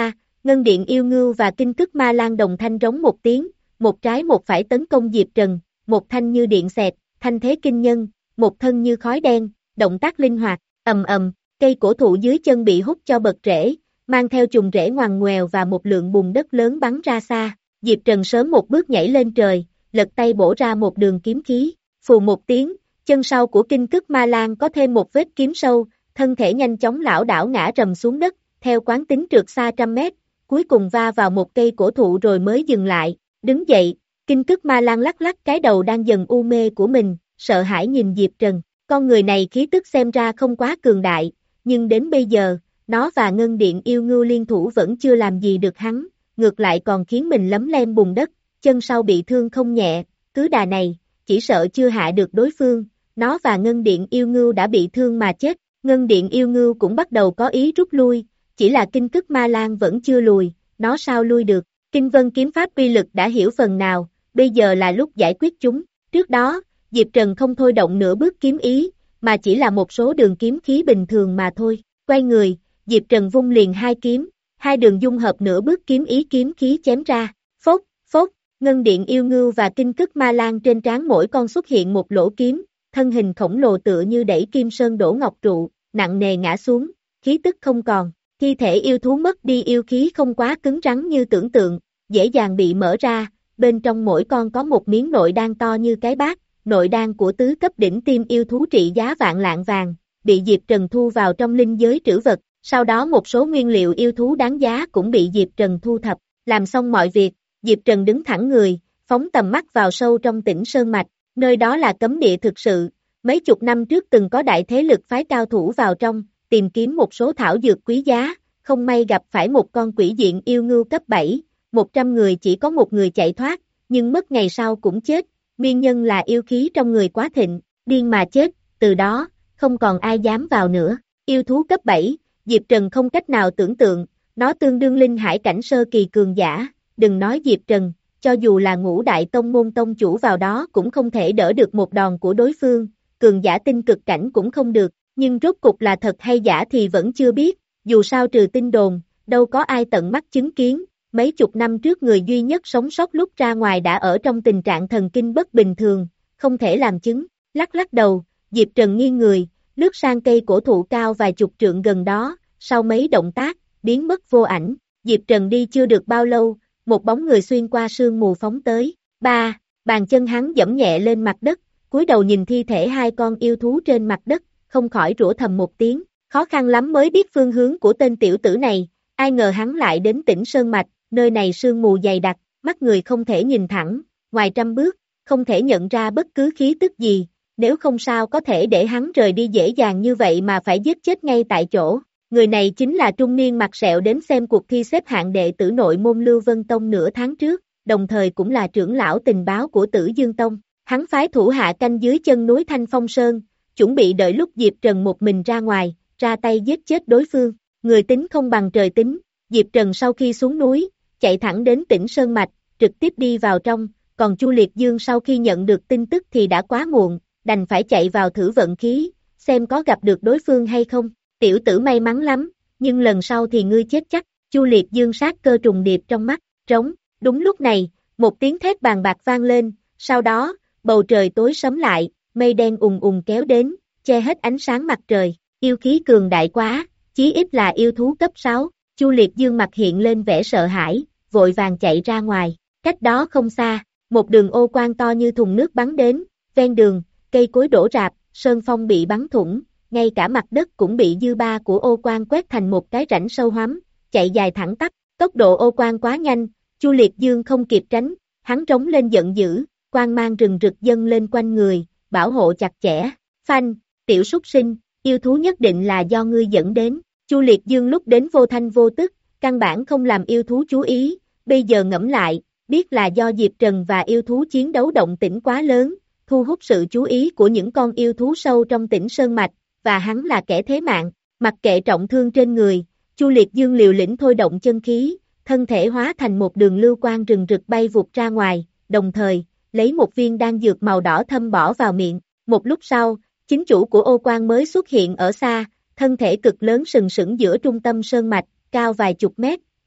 Ngân điện yêu ngưu và kinh cức ma lan đồng thanh rống một tiếng, một trái một phải tấn công Diệp Trần, một thanh như điện xẹt, thanh thế kinh nhân, một thân như khói đen, động tác linh hoạt, ầm ầm, cây cổ thụ dưới chân bị hút cho bật rễ, mang theo chùm rễ ngoằn ngoèo và một lượng bùn đất lớn bắn ra xa. Diệp Trần sớm một bước nhảy lên trời, lật tay bổ ra một đường kiếm khí, phù một tiếng, chân sau của kinh cức ma lan có thêm một vết kiếm sâu, thân thể nhanh chóng lảo đảo ngã rầm xuống đất, theo quán tính trượt xa trăm mét, cuối cùng va vào một cây cổ thụ rồi mới dừng lại, đứng dậy, kinh cức ma lan lắc lắc cái đầu đang dần u mê của mình, sợ hãi nhìn Diệp Trần, con người này khí tức xem ra không quá cường đại, nhưng đến bây giờ, nó và ngân điện yêu ngưu liên thủ vẫn chưa làm gì được hắn, ngược lại còn khiến mình lấm lem bùn đất, chân sau bị thương không nhẹ, cứ đà này, chỉ sợ chưa hạ được đối phương, nó và ngân điện yêu ngưu đã bị thương mà chết, ngân điện yêu ngưu cũng bắt đầu có ý rút lui, chỉ là kinh cức ma lan vẫn chưa lùi, nó sao lui được, kinh vân kiếm pháp uy lực đã hiểu phần nào, bây giờ là lúc giải quyết chúng, trước đó, Diệp Trần không thôi động nửa bước kiếm ý, mà chỉ là một số đường kiếm khí bình thường mà thôi, quay người, Diệp Trần vung liền hai kiếm, hai đường dung hợp nửa bước kiếm ý kiếm khí chém ra, phốt, phốt, ngân điện yêu ngưu và kinh cức ma lan trên trán mỗi con xuất hiện một lỗ kiếm, thân hình khổng lồ tựa như đẩy kim sơn đổ ngọc trụ, nặng nề ngã xuống, khí tức không còn, thi thể yêu thú mất đi yêu khí không quá cứng rắn như tưởng tượng, dễ dàng bị mở ra, bên trong mỗi con có một miếng nội đan to như cái bát, nội đan của tứ cấp đỉnh tiêm yêu thú trị giá vạn lạng vàng, bị Diệp Trần thu vào trong linh giới trữ vật, sau đó một số nguyên liệu yêu thú đáng giá cũng bị Diệp Trần thu thập, làm xong mọi việc, Diệp Trần đứng thẳng người, phóng tầm mắt vào sâu trong Tĩnh Sơn Mạch, nơi đó là cấm địa thực sự, mấy chục năm trước từng có đại thế lực phái cao thủ vào trong, tìm kiếm một số thảo dược quý giá, không may gặp phải một con quỷ diện yêu ngưu cấp bảy, một trăm người chỉ có một người chạy thoát, nhưng mất ngày sau cũng chết, nguyên nhân là yêu khí trong người quá thịnh, điên mà chết, từ đó, không còn ai dám vào nữa, yêu thú cấp bảy, Diệp Trần không cách nào tưởng tượng, nó tương đương linh hải cảnh sơ kỳ cường giả, đừng nói Diệp Trần, cho dù là ngũ đại tông môn tông chủ vào đó cũng không thể đỡ được một đòn của đối phương, cường giả tinh cực cảnh cũng không được, nhưng rốt cục là thật hay giả thì vẫn chưa biết, dù sao trừ tin đồn, đâu có ai tận mắt chứng kiến, mấy chục năm trước người duy nhất sống sót lúc ra ngoài đã ở trong tình trạng thần kinh bất bình thường, không thể làm chứng, lắc lắc đầu, Diệp Trần nghiêng người, lướt sang cây cổ thụ cao vài chục trượng gần đó, sau mấy động tác, biến mất vô ảnh, Diệp Trần đi chưa được bao lâu, một bóng người xuyên qua sương mù phóng tới, ba, bàn chân hắn giẫm nhẹ lên mặt đất, cúi đầu nhìn thi thể hai con yêu thú trên mặt đất, không khỏi rủa thầm một tiếng, khó khăn lắm mới biết phương hướng của tên tiểu tử này, ai ngờ hắn lại đến Tĩnh Sơn Mạch, nơi này sương mù dày đặc, mắt người không thể nhìn thẳng, ngoài trăm bước, không thể nhận ra bất cứ khí tức gì, nếu không sao có thể để hắn rời đi dễ dàng như vậy mà phải giết chết ngay tại chỗ. Người này chính là trung niên mặt sẹo đến xem cuộc thi xếp hạng đệ tử nội môn Lưu Vân Tông nửa tháng trước, đồng thời cũng là trưởng lão tình báo của Tử Dương Tông. Hắn phái thủ hạ canh dưới chân núi Thanh Phong Sơn, chuẩn bị đợi lúc Diệp Trần một mình ra ngoài, ra tay giết chết đối phương. Người tính không bằng trời tính, Diệp Trần sau khi xuống núi, chạy thẳng đến Tĩnh Sơn Mạch, trực tiếp đi vào trong, còn Chu Liệt Dương sau khi nhận được tin tức thì đã quá muộn, đành phải chạy vào thử vận khí, xem có gặp được đối phương hay không. Tiểu tử may mắn lắm, nhưng lần sau thì ngươi chết chắc, Chu Liệt Dương sát cơ trùng điệp trong mắt, trống, đúng lúc này, một tiếng thét bàn bạc vang lên, sau đó, bầu trời tối sẫm lại, mây đen ùng ùng kéo đến, che hết ánh sáng mặt trời, yêu khí cường đại quá, chí ít là yêu thú cấp sáu, Chu Liệt Dương mặt hiện lên vẻ sợ hãi, vội vàng chạy ra ngoài, cách đó không xa, một đường ô quang to như thùng nước bắn đến, ven đường, cây cối đổ rạp, sơn phong bị bắn thủng, ngay cả mặt đất cũng bị dư ba của ô quang quét thành một cái rãnh sâu hoắm, chạy dài thẳng tắp, tốc độ ô quang quá nhanh, Chu Liệt Dương không kịp tránh, hắn trống lên giận dữ, quang mang rừng rực dâng lên quanh người, bảo hộ chặt chẽ, phanh, tiểu súc sinh, yêu thú nhất định là do ngươi dẫn đến, Chu Liệt Dương lúc đến vô thanh vô tức, căn bản không làm yêu thú chú ý, bây giờ ngẫm lại, biết là do Diệp Trần và yêu thú chiến đấu động tĩnh quá lớn, thu hút sự chú ý của những con yêu thú sâu trong Tĩnh Sơn Mạch, và hắn là kẻ thế mạng, mặc kệ trọng thương trên người, Chu Liệt Dương liều lĩnh thôi động chân khí, thân thể hóa thành một đường lưu quang rừng rực bay vụt ra ngoài, đồng thời, lấy một viên đan dược màu đỏ thâm bỏ vào miệng, một lúc sau, chính chủ của ô quang mới xuất hiện ở xa, thân thể cực lớn sừng sững giữa trung tâm sơn mạch, cao vài chục mét,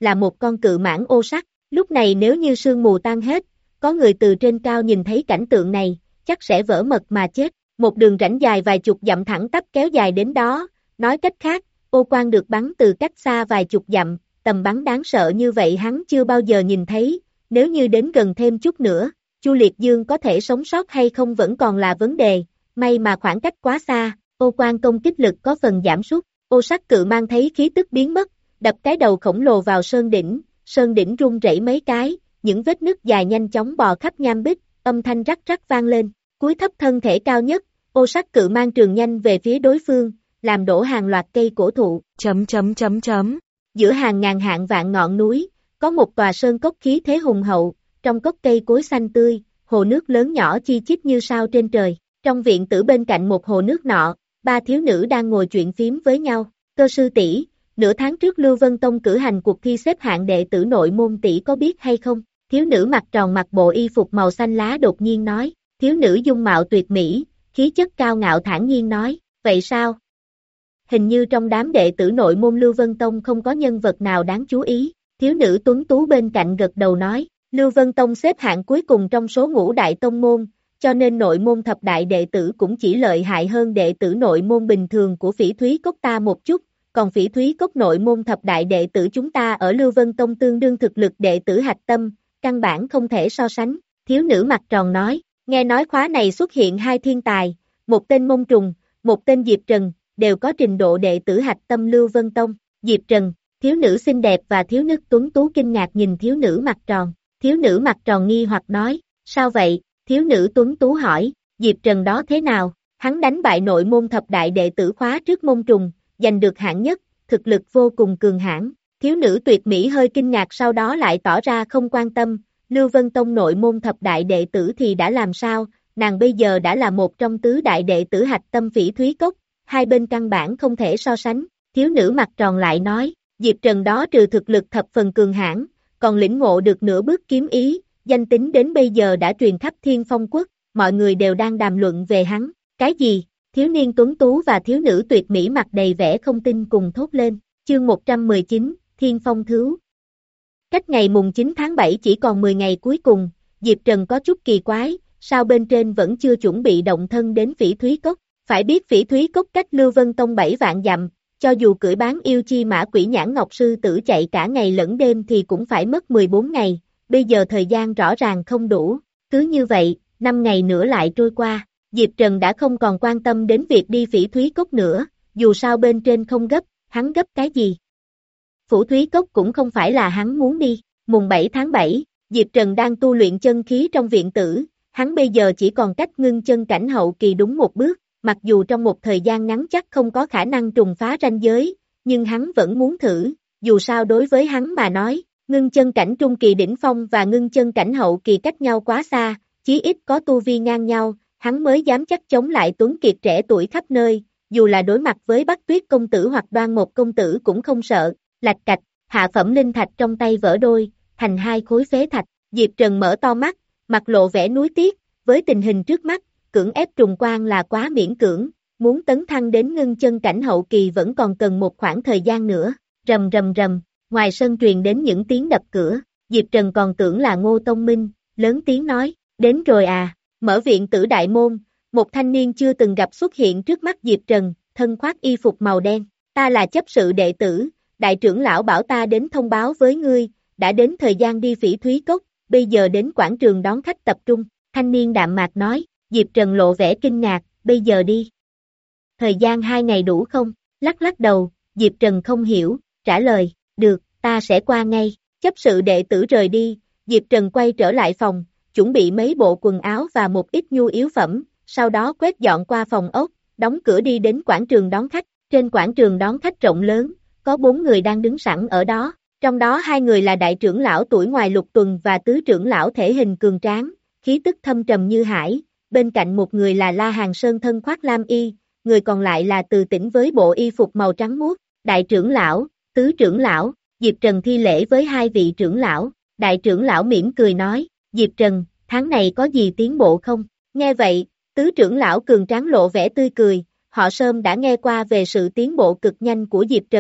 là một con cự mãng ô sắt. Lúc này nếu như sương mù tan hết, có người từ trên cao nhìn thấy cảnh tượng này, chắc sẽ vỡ mật mà chết. Một đường rãnh dài vài chục dặm thẳng tắp kéo dài đến đó, nói cách khác, ô quan được bắn từ cách xa vài chục dặm, tầm bắn đáng sợ như vậy hắn chưa bao giờ nhìn thấy, nếu như đến gần thêm chút nữa, Chu Liệt Dương có thể sống sót hay không vẫn còn là vấn đề, may mà khoảng cách quá xa, ô quan công kích lực có phần giảm sút, ô sắt cự mang thấy khí tức biến mất, đập cái đầu khổng lồ vào sơn đỉnh, sơn đỉnh rung rẩy mấy cái, những vết nứt dài nhanh chóng bò khắp nham bích, âm thanh rắc rắc vang lên, cúi thấp thân thể cao nhất, ô sắt cự mang trường nhanh về phía đối phương, làm đổ hàng loạt cây cổ thụ, chấm chấm chấm chấm. Giữa hàng ngàn hạng vạn ngọn núi, có một tòa sơn cốc khí thế hùng hậu, trong cốc cây cối xanh tươi, hồ nước lớn nhỏ chi chít như sao trên trời. Trong viện tử bên cạnh một hồ nước nọ, ba thiếu nữ đang ngồi chuyện phím với nhau. Cơ sư tỷ, nửa tháng trước Lưu Vân Tông cử hành cuộc thi xếp hạng đệ tử nội môn tỷ có biết hay không? Thiếu nữ mặt tròn mặc bộ y phục màu xanh lá đột nhiên nói. Thiếu nữ dung mạo tuyệt mỹ, khí chất cao ngạo thản nhiên nói, vậy sao? Hình như trong đám đệ tử nội môn Lưu Vân Tông không có nhân vật nào đáng chú ý. Thiếu nữ tuấn tú bên cạnh gật đầu nói, Lưu Vân Tông xếp hạng cuối cùng trong số ngũ đại tông môn, cho nên nội môn thập đại đệ tử cũng chỉ lợi hại hơn đệ tử nội môn bình thường của Phỉ Thúy Cốc ta một chút, còn Phỉ Thúy Cốc nội môn thập đại đệ tử chúng ta ở Lưu Vân Tông tương đương thực lực đệ tử hạch tâm, căn bản không thể so sánh. Thiếu nữ mặt tròn nói, nghe nói khóa này xuất hiện hai thiên tài, một tên Mông Trùng, một tên Diệp Trần, đều có trình độ đệ tử hạch tâm Lưu Vân Tông. Diệp Trần, thiếu nữ xinh đẹp và thiếu nữ tuấn tú kinh ngạc nhìn thiếu nữ mặt tròn. Thiếu nữ mặt tròn nghi hoặc nói, sao vậy? Thiếu nữ tuấn tú hỏi, Diệp Trần đó thế nào? Hắn đánh bại nội môn thập đại đệ tử khóa trước Mông Trùng, giành được hạng nhất, thực lực vô cùng cường hãn. Thiếu nữ tuyệt mỹ hơi kinh ngạc sau đó lại tỏ ra không quan tâm, Lưu Vân Tông nội môn thập đại đệ tử thì đã làm sao? Nàng bây giờ đã là một trong tứ đại đệ tử hạch tâm Phỉ Thúy Cốc, hai bên căn bản không thể so sánh. Thiếu nữ mặt tròn lại nói, Diệp Trần đó trừ thực lực thập phần cường hãn, còn lĩnh ngộ được nửa bước kiếm ý, danh tính đến bây giờ đã truyền khắp Thiên Phong Quốc, mọi người đều đang đàm luận về hắn. Cái gì? Thiếu niên tuấn tú và thiếu nữ tuyệt mỹ mặt đầy vẻ không tin cùng thốt lên. Chương một trăm mười chín, Thiên Phong Thứu. Cách ngày mùng chín tháng bảy chỉ còn mười ngày cuối cùng, Diệp Trần có chút kỳ quái, sao bên trên vẫn chưa chuẩn bị động thân đến Phỉ Thúy Cốc? Phải biết Phỉ Thúy Cốc cách Lưu Vân Tông bảy vạn dặm, cho dù cưỡi bán yêu chi mã Quỷ Nhãn Ngọc Sư Tử chạy cả ngày lẫn đêm thì cũng phải mất mười bốn ngày, bây giờ thời gian rõ ràng không đủ, cứ như vậy, năm ngày nữa lại trôi qua, Diệp Trần đã không còn quan tâm đến việc đi Phỉ Thúy Cốc nữa, dù sao bên trên không gấp, hắn gấp cái gì? Phỉ Thúy Cốc cũng không phải là hắn muốn đi, mùng bảy tháng bảy, Diệp Trần đang tu luyện chân khí trong viện tử, hắn bây giờ chỉ còn cách ngưng chân cảnh hậu kỳ đúng một bước. Mặc dù trong một thời gian ngắn chắc không có khả năng trùng phá ranh giới, nhưng hắn vẫn muốn thử, dù sao đối với hắn mà nói, ngưng chân cảnh trung kỳ đỉnh phong và ngưng chân cảnh hậu kỳ cách nhau quá xa, chí ít có tu vi ngang nhau, hắn mới dám chắc chống lại Tuấn Kiệt trẻ tuổi khắp nơi, dù là đối mặt với Bắc Tuyết công tử hoặc Đoan Một công tử cũng không sợ, lạch cạch, hạ phẩm linh thạch trong tay vỡ đôi, thành hai khối phế thạch, Diệp Trần mở to mắt, mặt lộ vẻ nuối tiếc, với tình hình trước mắt, cưỡng ép trùng quan là quá miễn cưỡng, muốn tấn thăng đến ngưng chân cảnh hậu kỳ vẫn còn cần một khoảng thời gian nữa, rầm rầm rầm, ngoài sân truyền đến những tiếng đập cửa, Diệp Trần còn tưởng là Ngô Tông Minh, lớn tiếng nói, đến rồi à, mở viện tử đại môn, một thanh niên chưa từng gặp xuất hiện trước mắt Diệp Trần, thân khoác y phục màu đen, ta là chấp sự đệ tử, đại trưởng lão bảo ta đến thông báo với ngươi, đã đến thời gian đi Phỉ Thúy Cốc, bây giờ đến quảng trường đón khách tập trung, thanh niên đạm mạc nói. Diệp Trần lộ vẻ kinh ngạc, bây giờ đi. Thời gian hai ngày đủ không? Lắc lắc đầu, Diệp Trần không hiểu, trả lời, được, ta sẽ qua ngay. Chấp sự đệ tử rời đi, Diệp Trần quay trở lại phòng, chuẩn bị mấy bộ quần áo và một ít nhu yếu phẩm, sau đó quét dọn qua phòng ốc, đóng cửa đi đến quảng trường đón khách. Trên quảng trường đón khách rộng lớn, có bốn người đang đứng sẵn ở đó, trong đó hai người là đại trưởng lão tuổi ngoài lục tuần và tứ trưởng lão thể hình cường tráng, khí tức thâm trầm như hải. Bên cạnh một người là La Hàng Sơn thân khoác lam y, người còn lại là Từ Tĩnh với bộ y phục màu trắng muốt, đại trưởng lão, tứ trưởng lão, Diệp Trần thi lễ với hai vị trưởng lão, đại trưởng lão mỉm cười nói, Diệp Trần, tháng này có gì tiến bộ không? Nghe vậy, tứ trưởng lão cường tráng lộ vẻ tươi cười, họ Sơm đã nghe qua về sự tiến bộ cực nhanh của Diệp Trần,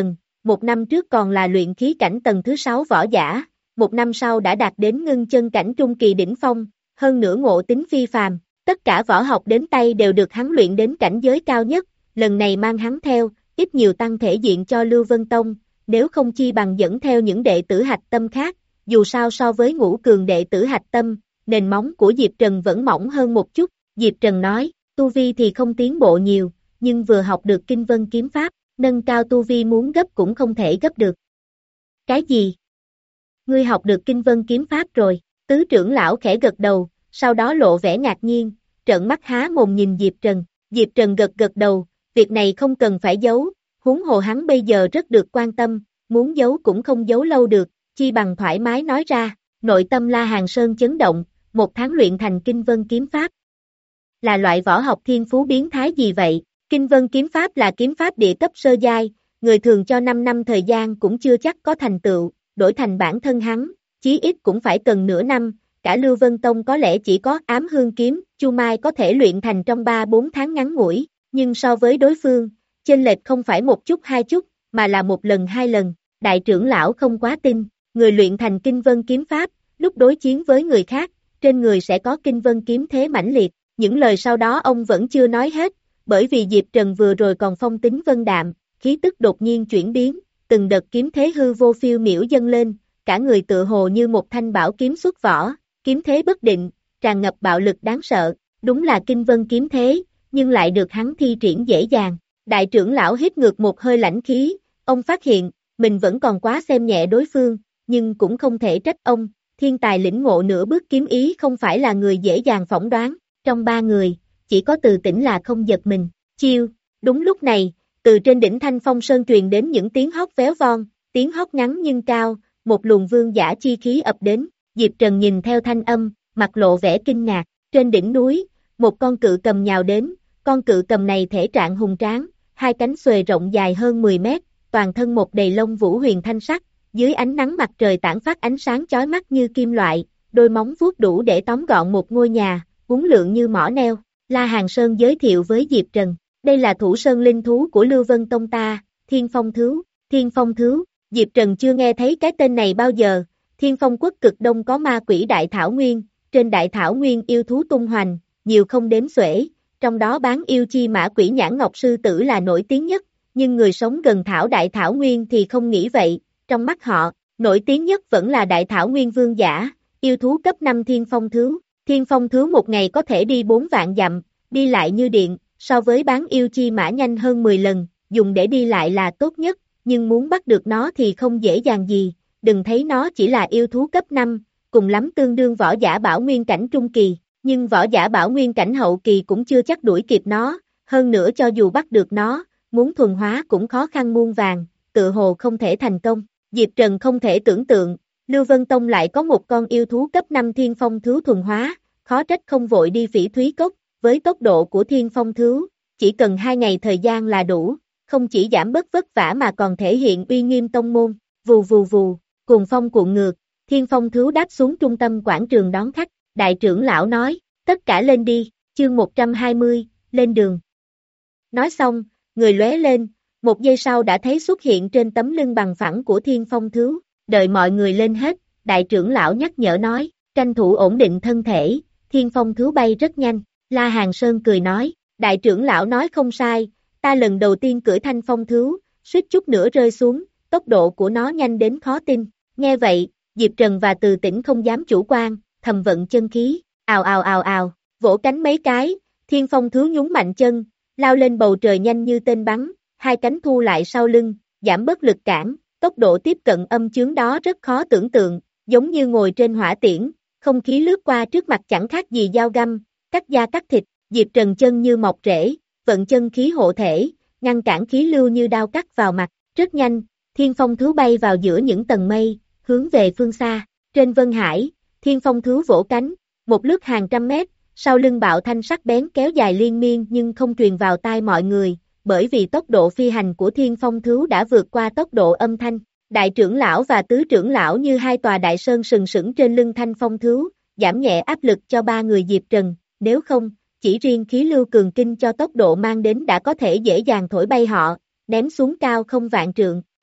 một năm trước còn là luyện khí cảnh tầng thứ sáu võ giả, một năm sau đã đạt đến ngưng chân cảnh trung kỳ đỉnh phong, hơn nữa ngộ tính phi phàm, tất cả võ học đến tay đều được hắn luyện đến cảnh giới cao nhất, lần này mang hắn theo, ít nhiều tăng thể diện cho Lưu Vân Tông, nếu không chi bằng dẫn theo những đệ tử hạch tâm khác, dù sao so với ngũ cường đệ tử hạch tâm, nền móng của Diệp Trần vẫn mỏng hơn một chút, Diệp Trần nói, tu vi thì không tiến bộ nhiều, nhưng vừa học được Kinh Vân kiếm pháp, nâng cao tu vi muốn gấp cũng không thể gấp được. Cái gì? Ngươi học được Kinh Vân kiếm pháp rồi, tứ trưởng lão khẽ gật đầu, sau đó lộ vẻ ngạc nhiên, trợn mắt há mồm nhìn Diệp Trần, Diệp Trần gật gật đầu, việc này không cần phải giấu, huống hồ hắn bây giờ rất được quan tâm, muốn giấu cũng không giấu lâu được, chi bằng thoải mái nói ra, nội tâm La Hàn Sơn chấn động, một tháng luyện thành Kinh Vân kiếm pháp. Là loại võ học thiên phú biến thái gì vậy? Kinh Vân kiếm pháp là kiếm pháp địa cấp sơ giai, người thường cho năm năm thời gian cũng chưa chắc có thành tựu, đổi thành bản thân hắn, chí ít cũng phải cần nửa năm, cả Lưu Vân Tông có lẽ chỉ có Ám Hương kiếm, Chu Mai có thể luyện thành trong ba bốn tháng ngắn ngủi, nhưng so với đối phương, chênh lệch không phải một chút hai chút, mà là một lần hai lần, đại trưởng lão không quá tin, người luyện thành Kinh Vân kiếm pháp, lúc đối chiến với người khác, trên người sẽ có Kinh Vân kiếm thế mãnh liệt, những lời sau đó ông vẫn chưa nói hết, bởi vì Diệp Trần vừa rồi còn phong tính vân đạm, khí tức đột nhiên chuyển biến, từng đợt kiếm thế hư vô phiêu miểu dâng lên, cả người tựa hồ như một thanh bảo kiếm xuất vỏ, kiếm thế bất định, tràn ngập bạo lực đáng sợ, đúng là Kinh Vân kiếm thế, nhưng lại được hắn thi triển dễ dàng. Đại trưởng lão hít ngược một hơi lãnh khí, ông phát hiện, mình vẫn còn quá xem nhẹ đối phương, nhưng cũng không thể trách ông, thiên tài lĩnh ngộ nửa bước kiếm ý không phải là người dễ dàng phỏng đoán, trong ba người, chỉ có Từ Tĩnh là không giật mình, chiêu, đúng lúc này, từ trên đỉnh Thanh Phong Sơn truyền đến những tiếng hót véo von, tiếng hót ngắn nhưng cao, một luồng vương giả chi khí ập đến, Diệp Trần nhìn theo thanh âm, mặt lộ vẻ kinh ngạc, trên đỉnh núi, một con cự cầm nhào đến, con cự cầm này thể trạng hùng tráng, hai cánh xuề rộng dài hơn mười mét, toàn thân một đầy lông vũ huyền thanh sắc, dưới ánh nắng mặt trời tản phát ánh sáng chói mắt như kim loại, đôi móng vuốt đủ để tóm gọn một ngôi nhà, uốn lượn như mỏ neo. La Hàn Sơn giới thiệu với Diệp Trần, đây là thủ sơn linh thú của Lưu Vân Tông ta, Thiên Phong Thứu, Thiên Phong Thứu, Diệp Trần chưa nghe thấy cái tên này bao giờ, Thiên Phong quốc cực đông có ma quỷ đại thảo nguyên, trên đại thảo nguyên yêu thú tung hoành, nhiều không đếm xuể, trong đó bán yêu chi mã quỷ nhãn ngọc sư tử là nổi tiếng nhất, nhưng người sống gần thảo đại thảo nguyên thì không nghĩ vậy, trong mắt họ, nổi tiếng nhất vẫn là đại thảo nguyên vương giả, yêu thú cấp năm Thiên Phong Thứu. Thiên Phong Thứu một ngày có thể đi bốn vạn dặm, đi lại như điện, so với bán yêu chi mã nhanh hơn mười lần, dùng để đi lại là tốt nhất, nhưng muốn bắt được nó thì không dễ dàng gì, đừng thấy nó chỉ là yêu thú cấp năm, cùng lắm tương đương võ giả bảo nguyên cảnh trung kỳ, nhưng võ giả bảo nguyên cảnh hậu kỳ cũng chưa chắc đuổi kịp nó, hơn nữa cho dù bắt được nó, muốn thuần hóa cũng khó khăn muôn vàng, tự hồ không thể thành công. Diệp Trần không thể tưởng tượng, Lưu Vân Tông lại có một con yêu thú cấp năm Thiên Phong Thứu thuần hóa, khó trách không vội đi Phỉ Thúy Cốc, với tốc độ của Thiên Phong Thứu, chỉ cần hai ngày thời gian là đủ, không chỉ giảm bớt vất vả mà còn thể hiện uy nghiêm tông môn, vù vù vù, cuồng phong cuộn ngược, Thiên Phong Thứu đáp xuống trung tâm quảng trường đón khách, đại trưởng lão nói, tất cả lên đi, chương một trăm hai mươi, lên đường. Nói xong, người lóe lên, một giây sau đã thấy xuất hiện trên tấm lưng bằng phẳng của Thiên Phong Thứu, đợi mọi người lên hết, đại trưởng lão nhắc nhở nói, tranh thủ ổn định thân thể, Thiên Phong Thứu bay rất nhanh, La Hàn Sơn cười nói, đại trưởng lão nói không sai, ta lần đầu tiên cưỡi Thanh Phong Thứu, suýt chút nữa rơi xuống, tốc độ của nó nhanh đến khó tin, nghe vậy, Diệp Trần và Từ Tĩnh không dám chủ quan, thầm vận chân khí, ào ào ào ào, vỗ cánh mấy cái, Thiên Phong Thứu nhún mạnh chân, lao lên bầu trời nhanh như tên bắn, hai cánh thu lại sau lưng, giảm bớt lực cản, tốc độ tiếp cận âm chướng đó rất khó tưởng tượng, giống như ngồi trên hỏa tiễn, không khí lướt qua trước mặt chẳng khác gì dao găm, cắt da cắt thịt, Diệp Trần chân như mọc rễ, vận chân khí hộ thể, ngăn cản khí lưu như đao cắt vào mặt, rất nhanh, Thiên Phong Thứu bay vào giữa những tầng mây, hướng về phương xa, trên Vân Hải, Thiên Phong Thứu vỗ cánh, một lướt hàng trăm mét, sau lưng bạo thanh sắc bén kéo dài liên miên nhưng không truyền vào tai mọi người, bởi vì tốc độ phi hành của Thiên Phong Thứu đã vượt qua tốc độ âm thanh. Đại trưởng lão và tứ trưởng lão như hai tòa đại sơn sừng sững trên lưng Thanh Phong Thứu, giảm nhẹ áp lực cho ba người Diệp Trần, nếu không, chỉ riêng khí lưu cường kinh cho tốc độ mang đến đã có thể dễ dàng thổi bay họ, ném xuống cao không vạn trượng.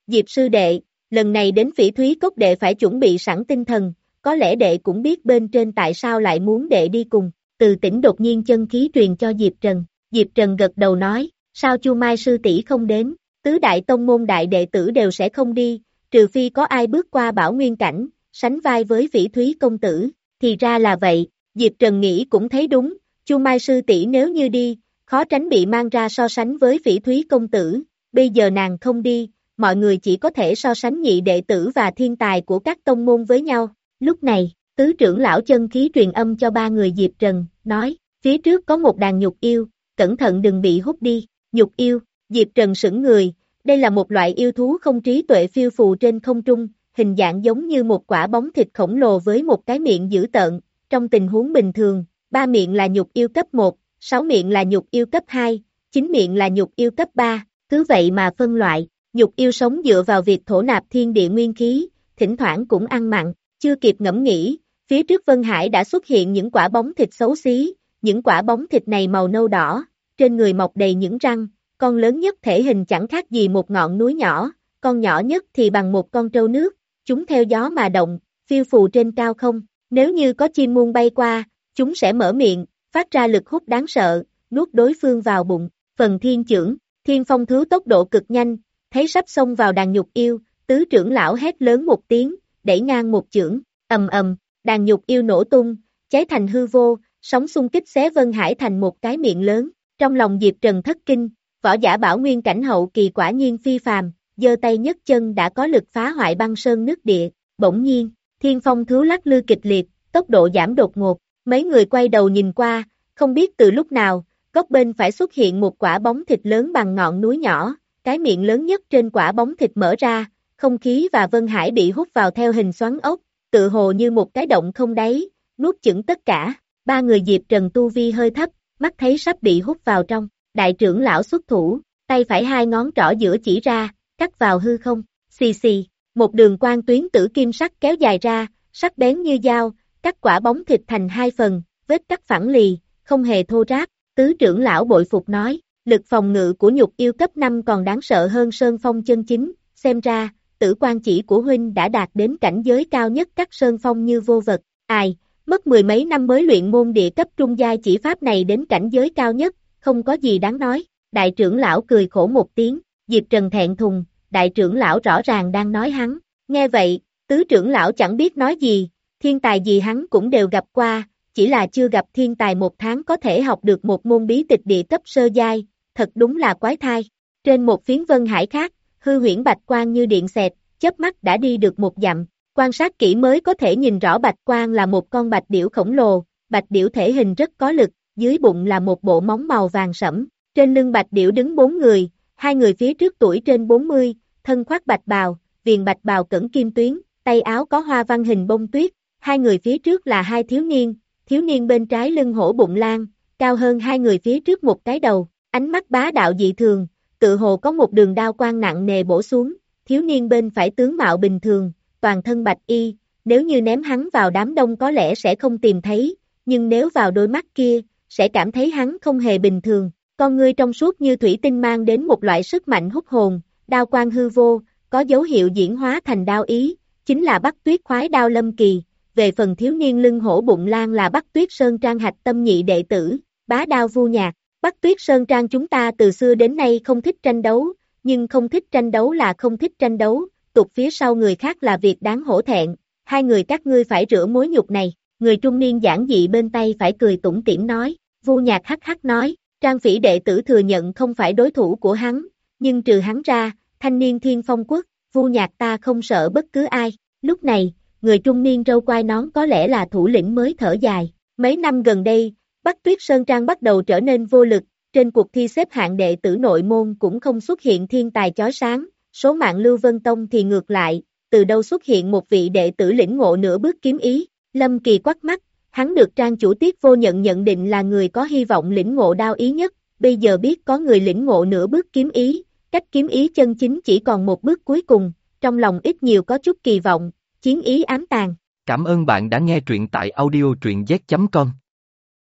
Diệp sư đệ, lần này đến Phỉ Thúy Cốc đệ phải chuẩn bị sẵn tinh thần, có lẽ đệ cũng biết bên trên tại sao lại muốn đệ đi cùng. Từ Tĩnh đột nhiên chân khí truyền cho Diệp Trần. Diệp Trần gật đầu nói, sao Chu Mai sư tỷ không đến, tứ đại tông môn đại đệ tử đều sẽ không đi, trừ phi có ai bước qua Bảo Nguyên cảnh, sánh vai với Phỉ Thúy công tử. Thì ra là vậy, Diệp Trần nghĩ cũng thấy đúng, Chu Mai sư tỷ nếu như đi, khó tránh bị mang ra so sánh với Phỉ Thúy công tử, bây giờ nàng không đi, mọi người chỉ có thể so sánh nhị đệ tử và thiên tài của các tông môn với nhau. Lúc này, tứ trưởng lão chân khí truyền âm cho ba người Diệp Trần, nói, phía trước có một đàn nhục yêu, cẩn thận đừng bị hút đi. Nhục yêu, Diệp Trần sững người, đây là một loại yêu thú không trí tuệ phiêu phù trên không trung, hình dạng giống như một quả bóng thịt khổng lồ với một cái miệng dữ tợn, trong tình huống bình thường, ba miệng là nhục yêu cấp một, sáu miệng là nhục yêu cấp hai, chín miệng là nhục yêu cấp ba, cứ vậy mà phân loại, nhục yêu sống dựa vào việc thổ nạp thiên địa nguyên khí, thỉnh thoảng cũng ăn mặn, chưa kịp ngẫm nghĩ, phía trước Vân Hải đã xuất hiện những quả bóng thịt xấu xí, những quả bóng thịt này màu nâu đỏ, trên người mọc đầy những răng, con lớn nhất thể hình chẳng khác gì một ngọn núi nhỏ, con nhỏ nhất thì bằng một con trâu nước, chúng theo gió mà động, phiêu phù trên cao không, nếu như có chim muôn bay qua, chúng sẽ mở miệng, phát ra lực hút đáng sợ, nuốt đối phương vào bụng, phần thiên chưởng, thiên phong thú tốc độ cực nhanh, thấy sắp xông vào đàn nhục yêu, tứ trưởng lão hét lớn một tiếng, đẩy ngang một chưởng, ầm ầm, đàn nhục yêu nổ tung, cháy thành hư vô, sóng xung kích xé Vân Hải thành một cái miệng lớn, trong lòng Diệp Trần thất kinh, võ giả Bảo Nguyên cảnh hậu kỳ quả nhiên phi phàm, giơ tay nhấc chân đã có lực phá hoại băng sơn nước địa, bỗng nhiên, thiên phong thú lắc lư kịch liệt, tốc độ giảm đột ngột, mấy người quay đầu nhìn qua, không biết từ lúc nào, góc bên phải xuất hiện một quả bóng thịt lớn bằng ngọn núi nhỏ, cái miệng lớn nhất trên quả bóng thịt mở ra, không khí và Vân Hải bị hút vào theo hình xoắn ốc, tự hồ như một cái động không đáy, nuốt chửng tất cả, ba người Diệp Trần tu vi hơi thấp, mắt thấy sắp bị hút vào trong, đại trưởng lão xuất thủ, tay phải hai ngón trỏ giữa chỉ ra, cắt vào hư không, xì xì, một đường quang tuyến tử kim sắc kéo dài ra, sắc bén như dao, cắt quả bóng thịt thành hai phần, vết cắt phẳng lì, không hề thô ráp, tứ trưởng lão bội phục nói, lực phòng ngự của nhục yêu cấp năm còn đáng sợ hơn sơn phong chân chính, xem ra, tử quan chỉ của huynh đã đạt đến cảnh giới cao nhất cắt sơn phong như vô vật, ai, mất mười mấy năm mới luyện môn địa cấp trung giai chỉ pháp này đến cảnh giới cao nhất, không có gì đáng nói, đại trưởng lão cười khổ một tiếng, Diệp Trần thẹn thùng, đại trưởng lão rõ ràng đang nói hắn, nghe vậy, tứ trưởng lão chẳng biết nói gì, thiên tài gì hắn cũng đều gặp qua, chỉ là chưa gặp thiên tài một tháng có thể học được một môn bí tịch địa cấp sơ giai, thật đúng là quái thai. Trên một phiến Vân Hải khác, hư huyễn bạch quang như điện xẹt, chớp mắt đã đi được một dặm, quan sát kỹ mới có thể nhìn rõ bạch quang là một con bạch điểu khổng lồ, bạch điểu thể hình rất có lực, dưới bụng là một bộ móng màu vàng sẫm, trên lưng bạch điểu đứng bốn người, hai người phía trước tuổi trên bốn mươi, thân khoác bạch bào, viền bạch bào cẩn kim tuyến, tay áo có hoa văn hình bông tuyết, hai người phía trước là hai thiếu niên, thiếu niên bên trái lưng hổ bụng lang, cao hơn hai người phía trước một cái đầu, ánh mắt bá đạo dị thường, tự hồ có một đường đao quang nặng nề bổ xuống, thiếu niên bên phải tướng mạo bình thường, toàn thân bạch y, nếu như ném hắn vào đám đông có lẽ sẽ không tìm thấy, nhưng nếu vào đôi mắt kia, sẽ cảm thấy hắn không hề bình thường, con ngươi trong suốt như thủy tinh mang đến một loại sức mạnh hút hồn, đao quang hư vô, có dấu hiệu diễn hóa thành đao ý, chính là Bắc Tuyết khoái đao lâm kỳ, về phần thiếu niên lưng hổ bụng lang là Bắc Tuyết Sơn Trang hạch tâm nhị đệ tử, bá đao vu nhạc, Bắc Tuyết Sơn Trang chúng ta từ xưa đến nay không thích tranh đấu, nhưng không thích tranh đấu là không thích tranh đấu, tụt phía sau người khác là việc đáng hổ thẹn, hai người các ngươi phải rửa mối nhục này, người trung niên giản dị bên tay phải cười tủm tỉm nói, vu nhạc hắc hắc nói, Trang Phỉ đệ tử thừa nhận không phải đối thủ của hắn, nhưng trừ hắn ra, thanh niên thiên phong quốc, vu nhạc ta không sợ bất cứ ai, lúc này, người trung niên râu quai nón có lẽ là thủ lĩnh mới thở dài, mấy năm gần đây, Bắc Tuyết Sơn Trang bắt đầu trở nên vô lực, trên cuộc thi xếp hạng đệ tử nội môn cũng không xuất hiện thiên tài chói sáng, số mạng Lưu Vân Tông thì ngược lại, từ đâu xuất hiện một vị đệ tử lĩnh ngộ nửa bước kiếm ý, Lâm Kỳ quắc mắt, hắn được Trang chủ Tiết Vô Nhận nhận định là người có hy vọng lĩnh ngộ đao ý nhất, bây giờ biết có người lĩnh ngộ nửa bước kiếm ý, cách kiếm ý chân chính chỉ còn một bước cuối cùng, trong lòng ít nhiều có chút kỳ vọng, chiến ý ám tàng. Cảm ơn bạn đã nghe truyện tại audio truyện z chấm com.